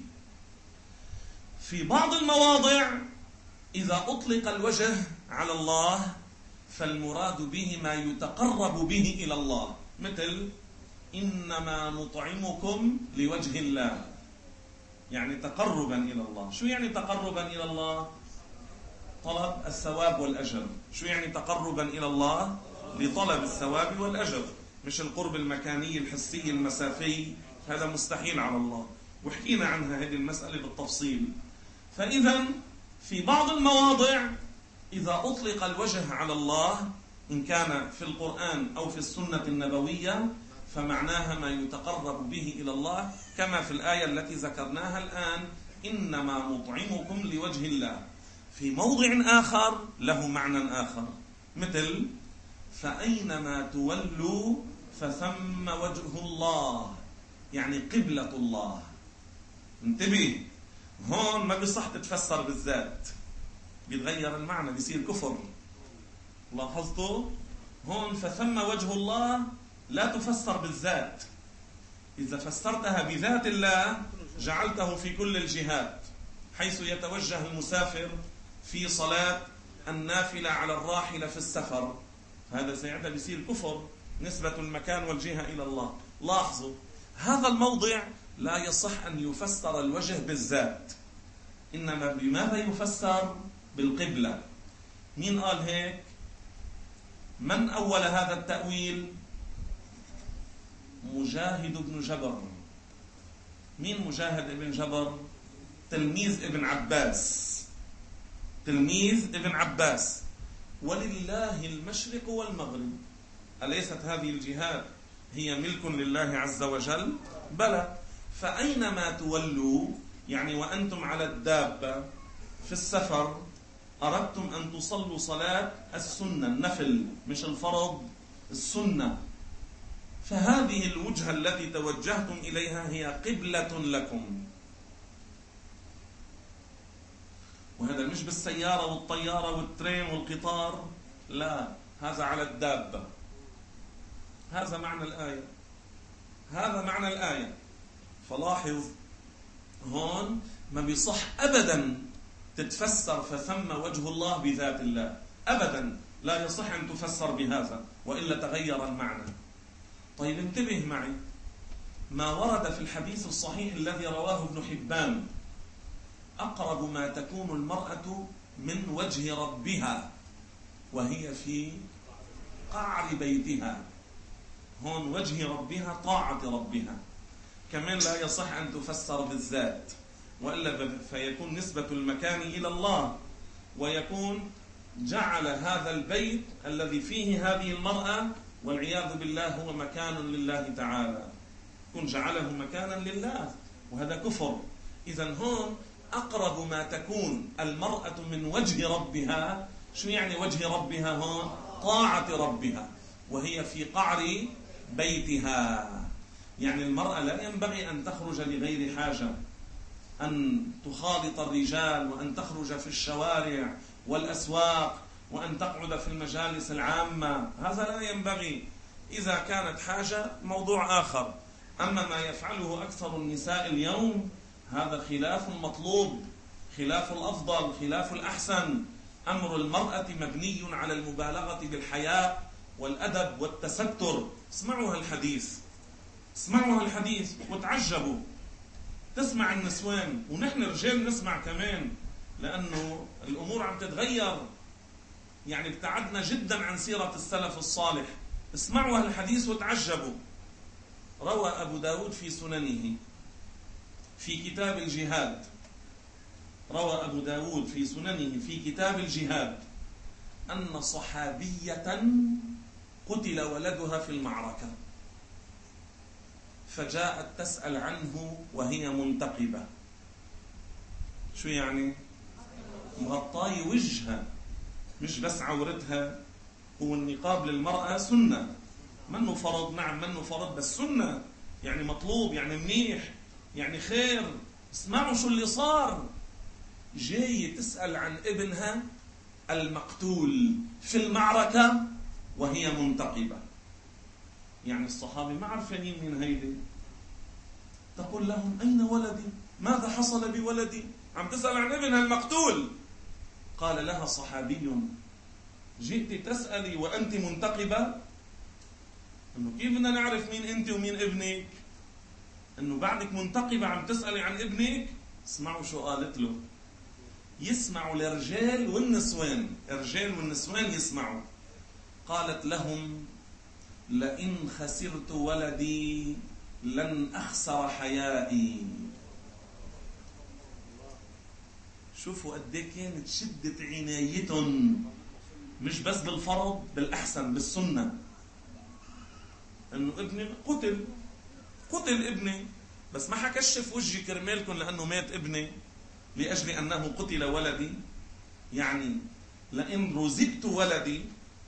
A: في بعض المواضع إذا أطلق الوجه على الله فالمراد به ما يتقرب به إلى الله، مثل: إنما نطعمكم لوجه الله، يعني تقربا إلى الله. شو يعني تقربا إلى الله؟ طلب الثواب والأجر. شو يعني تقربا إلى الله؟ لطلب الثواب والأجر، مش القرب المكاني الحسي المسافي، هذا مستحيل على الله، وحكينا عنها هذه المسألة بالتفصيل. فإذا في بعض المواضع إذا أطلق الوجه على الله إن كان في القرآن أو في السنة النبوية فمعناها ما يتقرب به إلى الله، كما في الآية التي ذكرناها الآن: إنما نطعمكم لوجه الله. في موضع آخر له معنى آخر، مثل: فأينما تولوا فثم وجه الله، يعني قبلة الله. انتبه، هون ما بصح تتفسر بالذات، بيتغير المعنى، بيصير كفر. لاحظتوا هون؟ فثم وجه الله لا تفسر بالذات، إذا فسرتها بذات الله جعلته في كل الجهات، حيث يتوجه المسافر في صلاة النافلة على الراحلة في السفر، هذا سيعتبر بيصير كفر، نسبة المكان والجهة إلى الله. لاحظوا هذا الموضع لا يصح أن يفسر الوجه بالذات، إنما بماذا يفسر؟ بالقبلة. مين قال هيك؟ من أول هذا التأويل؟ مجاهد بن جبر. مين مجاهد ابن جبر؟ تلميذ ابن عباس، تلميذ ابن عباس. ولله المشرق والمغرب، أليست هذه الجهات هي ملك لله عز وجل؟ بلى. فأينما تولوا، يعني وأنتم على الدابة في السفر أردتم أن تصلوا صلاة السنة، النفل مش الفرض، السنة، فهذه الوجهة التي توجهتم إليها هي قبلة لكم. وهذا مش بالسيارة والطيارة والترين والقطار، لا، هذا على الدابة. هذا معنى الآية، هذا معنى الآية. فلاحظ هون ما بيصح أبدا تتفسر فثم وجه الله بذات الله، أبدا لا يصح أن تفسر بهذا، وإلا تغير المعنى. طيب انتبه معي، ما ورد في الحديث الصحيح الذي رواه ابن حبان: أقرب ما تكون المرأة من وجه ربها وهي في قعر بيتها. هون وجه ربها طاعة ربها، كمان لا يصح أن تفسر بالذات، وإلا فيكون نسبة المكان إلى الله، ويكون جعل هذا البيت الذي فيه هذه المرأة والعياذ بالله هو مكان لله تعالى، يكون جعله مكانا لله، وهذا كفر. إذن هون أقرب ما تكون المرأة من وجه ربها. شو يعني وجه ربها هون؟ طاعة ربها وهي في قعر بيتها. يعني المرأة لا ينبغي أن تخرج لغير حاجة، أن تخالط الرجال، وأن تخرج في الشوارع والأسواق، وأن تقعد في المجالس العامة، هذا لا ينبغي. إذا كانت حاجة موضوع آخر، أما ما يفعله أكثر النساء اليوم هذا خلاف المطلوب، خلاف الأفضل، خلاف الأحسن. أمر المرأة مبني على المبالغة بالحياء والأدب والتستر. اسمعوا هالحديث، اسمعوا هالحديث وتعجبوا. تسمع النسوان، ونحن رجال نسمع كمان، لأنه الأمور عم تتغير، يعني ابتعدنا جدا عن سيرة السلف الصالح. اسمعوا هالحديث وتعجبوا. روى أبو داود في سننه في كتاب الجهاد، روى أبو داود في سننه في كتاب الجهاد أن صحابية قتل ولدها في المعركة، فجاءت تسأل عنه وهي منتقبة. شو يعني؟ مغطاي وجهها، مش بس عورتها. هو النقاب للمرأة سنة، منه فرض، نعم منه فرض، بس سنة، يعني مطلوب، يعني منيح، يعني خير. اسمعوا شو اللي صار. جاي تسأل عن ابنها المقتول في المعركة وهي منتقبة. يعني الصحابي ما عرفانين مين هيدي. تقول لهم: أين ولدي؟ ماذا حصل بولدي؟ عم تسأل عن ابنها المقتول. قال لها صحابي: جئت تسألي وأنت منتقبة؟ إنه كيف بدنا نعرف مين أنت ومين ابنك؟ إنه بعدك منتقبة عم تسألي عن ابنك؟ اسمعوا شو قالت له. يسمعوا الرجال والنسوان، الرجال والنسوان يسمعوا. قالت لهم: لئن خسرت ولدي لن أخسر حيائي. شوفوا قد ايه كانت شدة عنايتهم، مش بس بالفرض، بالأحسن، بالسنة. إنه ابني قتل، قتل ابني، بس ما حكشف وجهي كرمالكم لأنه مات ابني، لأجل أنه قتل ولدي. يعني لئن رزقت ولدي،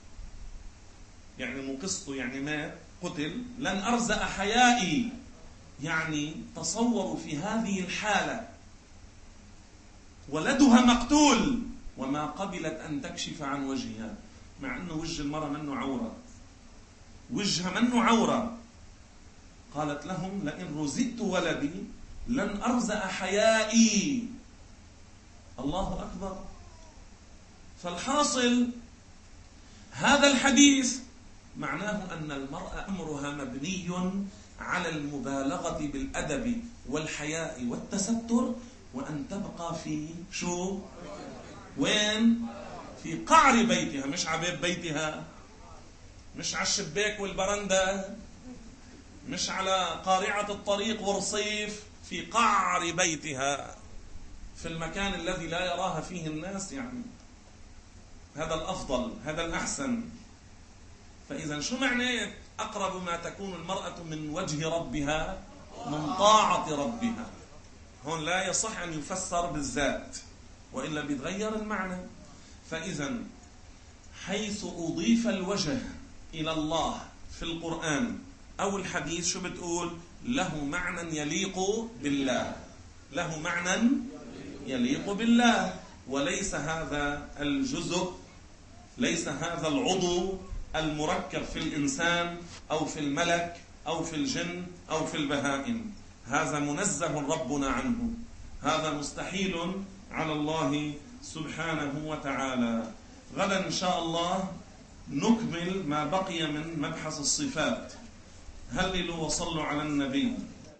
A: يعني مقصته، يعني مات، قتل، لن أرزق حيائي. يعني تصوروا في هذه الحالة ولدها مقتول وما قبلت أن تكشف عن وجهها، مع أنه وجه المرأة منه عورة، وجهها منه عورة. قالت لهم لئن رزقت ولدي لن أرزق حيائي. الله أكبر. فالحاصل هذا الحديث معناه أن المرأة أمرها مبني على المبالغة بالأدب والحياء والتستر، وأن تبقى في شو؟ وين؟ في قعر بيتها، مش على باب بيتها، مش على الشباك والبرندة، مش على قارعة الطريق ورصيف، في قعر بيتها، في المكان الذي لا يراها فيه الناس. يعني هذا الأفضل، هذا الأحسن. فإذا شو معنى أقرب ما تكون المرأة من وجه ربها؟ من طاعة ربها. هون لا يصح أن يفسر بالذات، وإلا بيتغير المعنى. فإذا حيث أضيف الوجه إلى الله في القرآن أو الحديث، شو بتقول؟ له معنى يليق بالله، له معنى يليق بالله، وليس هذا الجزء، ليس هذا العضو المركب في الإنسان أو في الملك أو في الجن أو في البهائم. هذا منزه ربنا عنه، هذا مستحيل على الله سبحانه وتعالى. غدا إن شاء الله نكمل ما بقي من مبحث الصفات. هللوا وصلوا على النبي.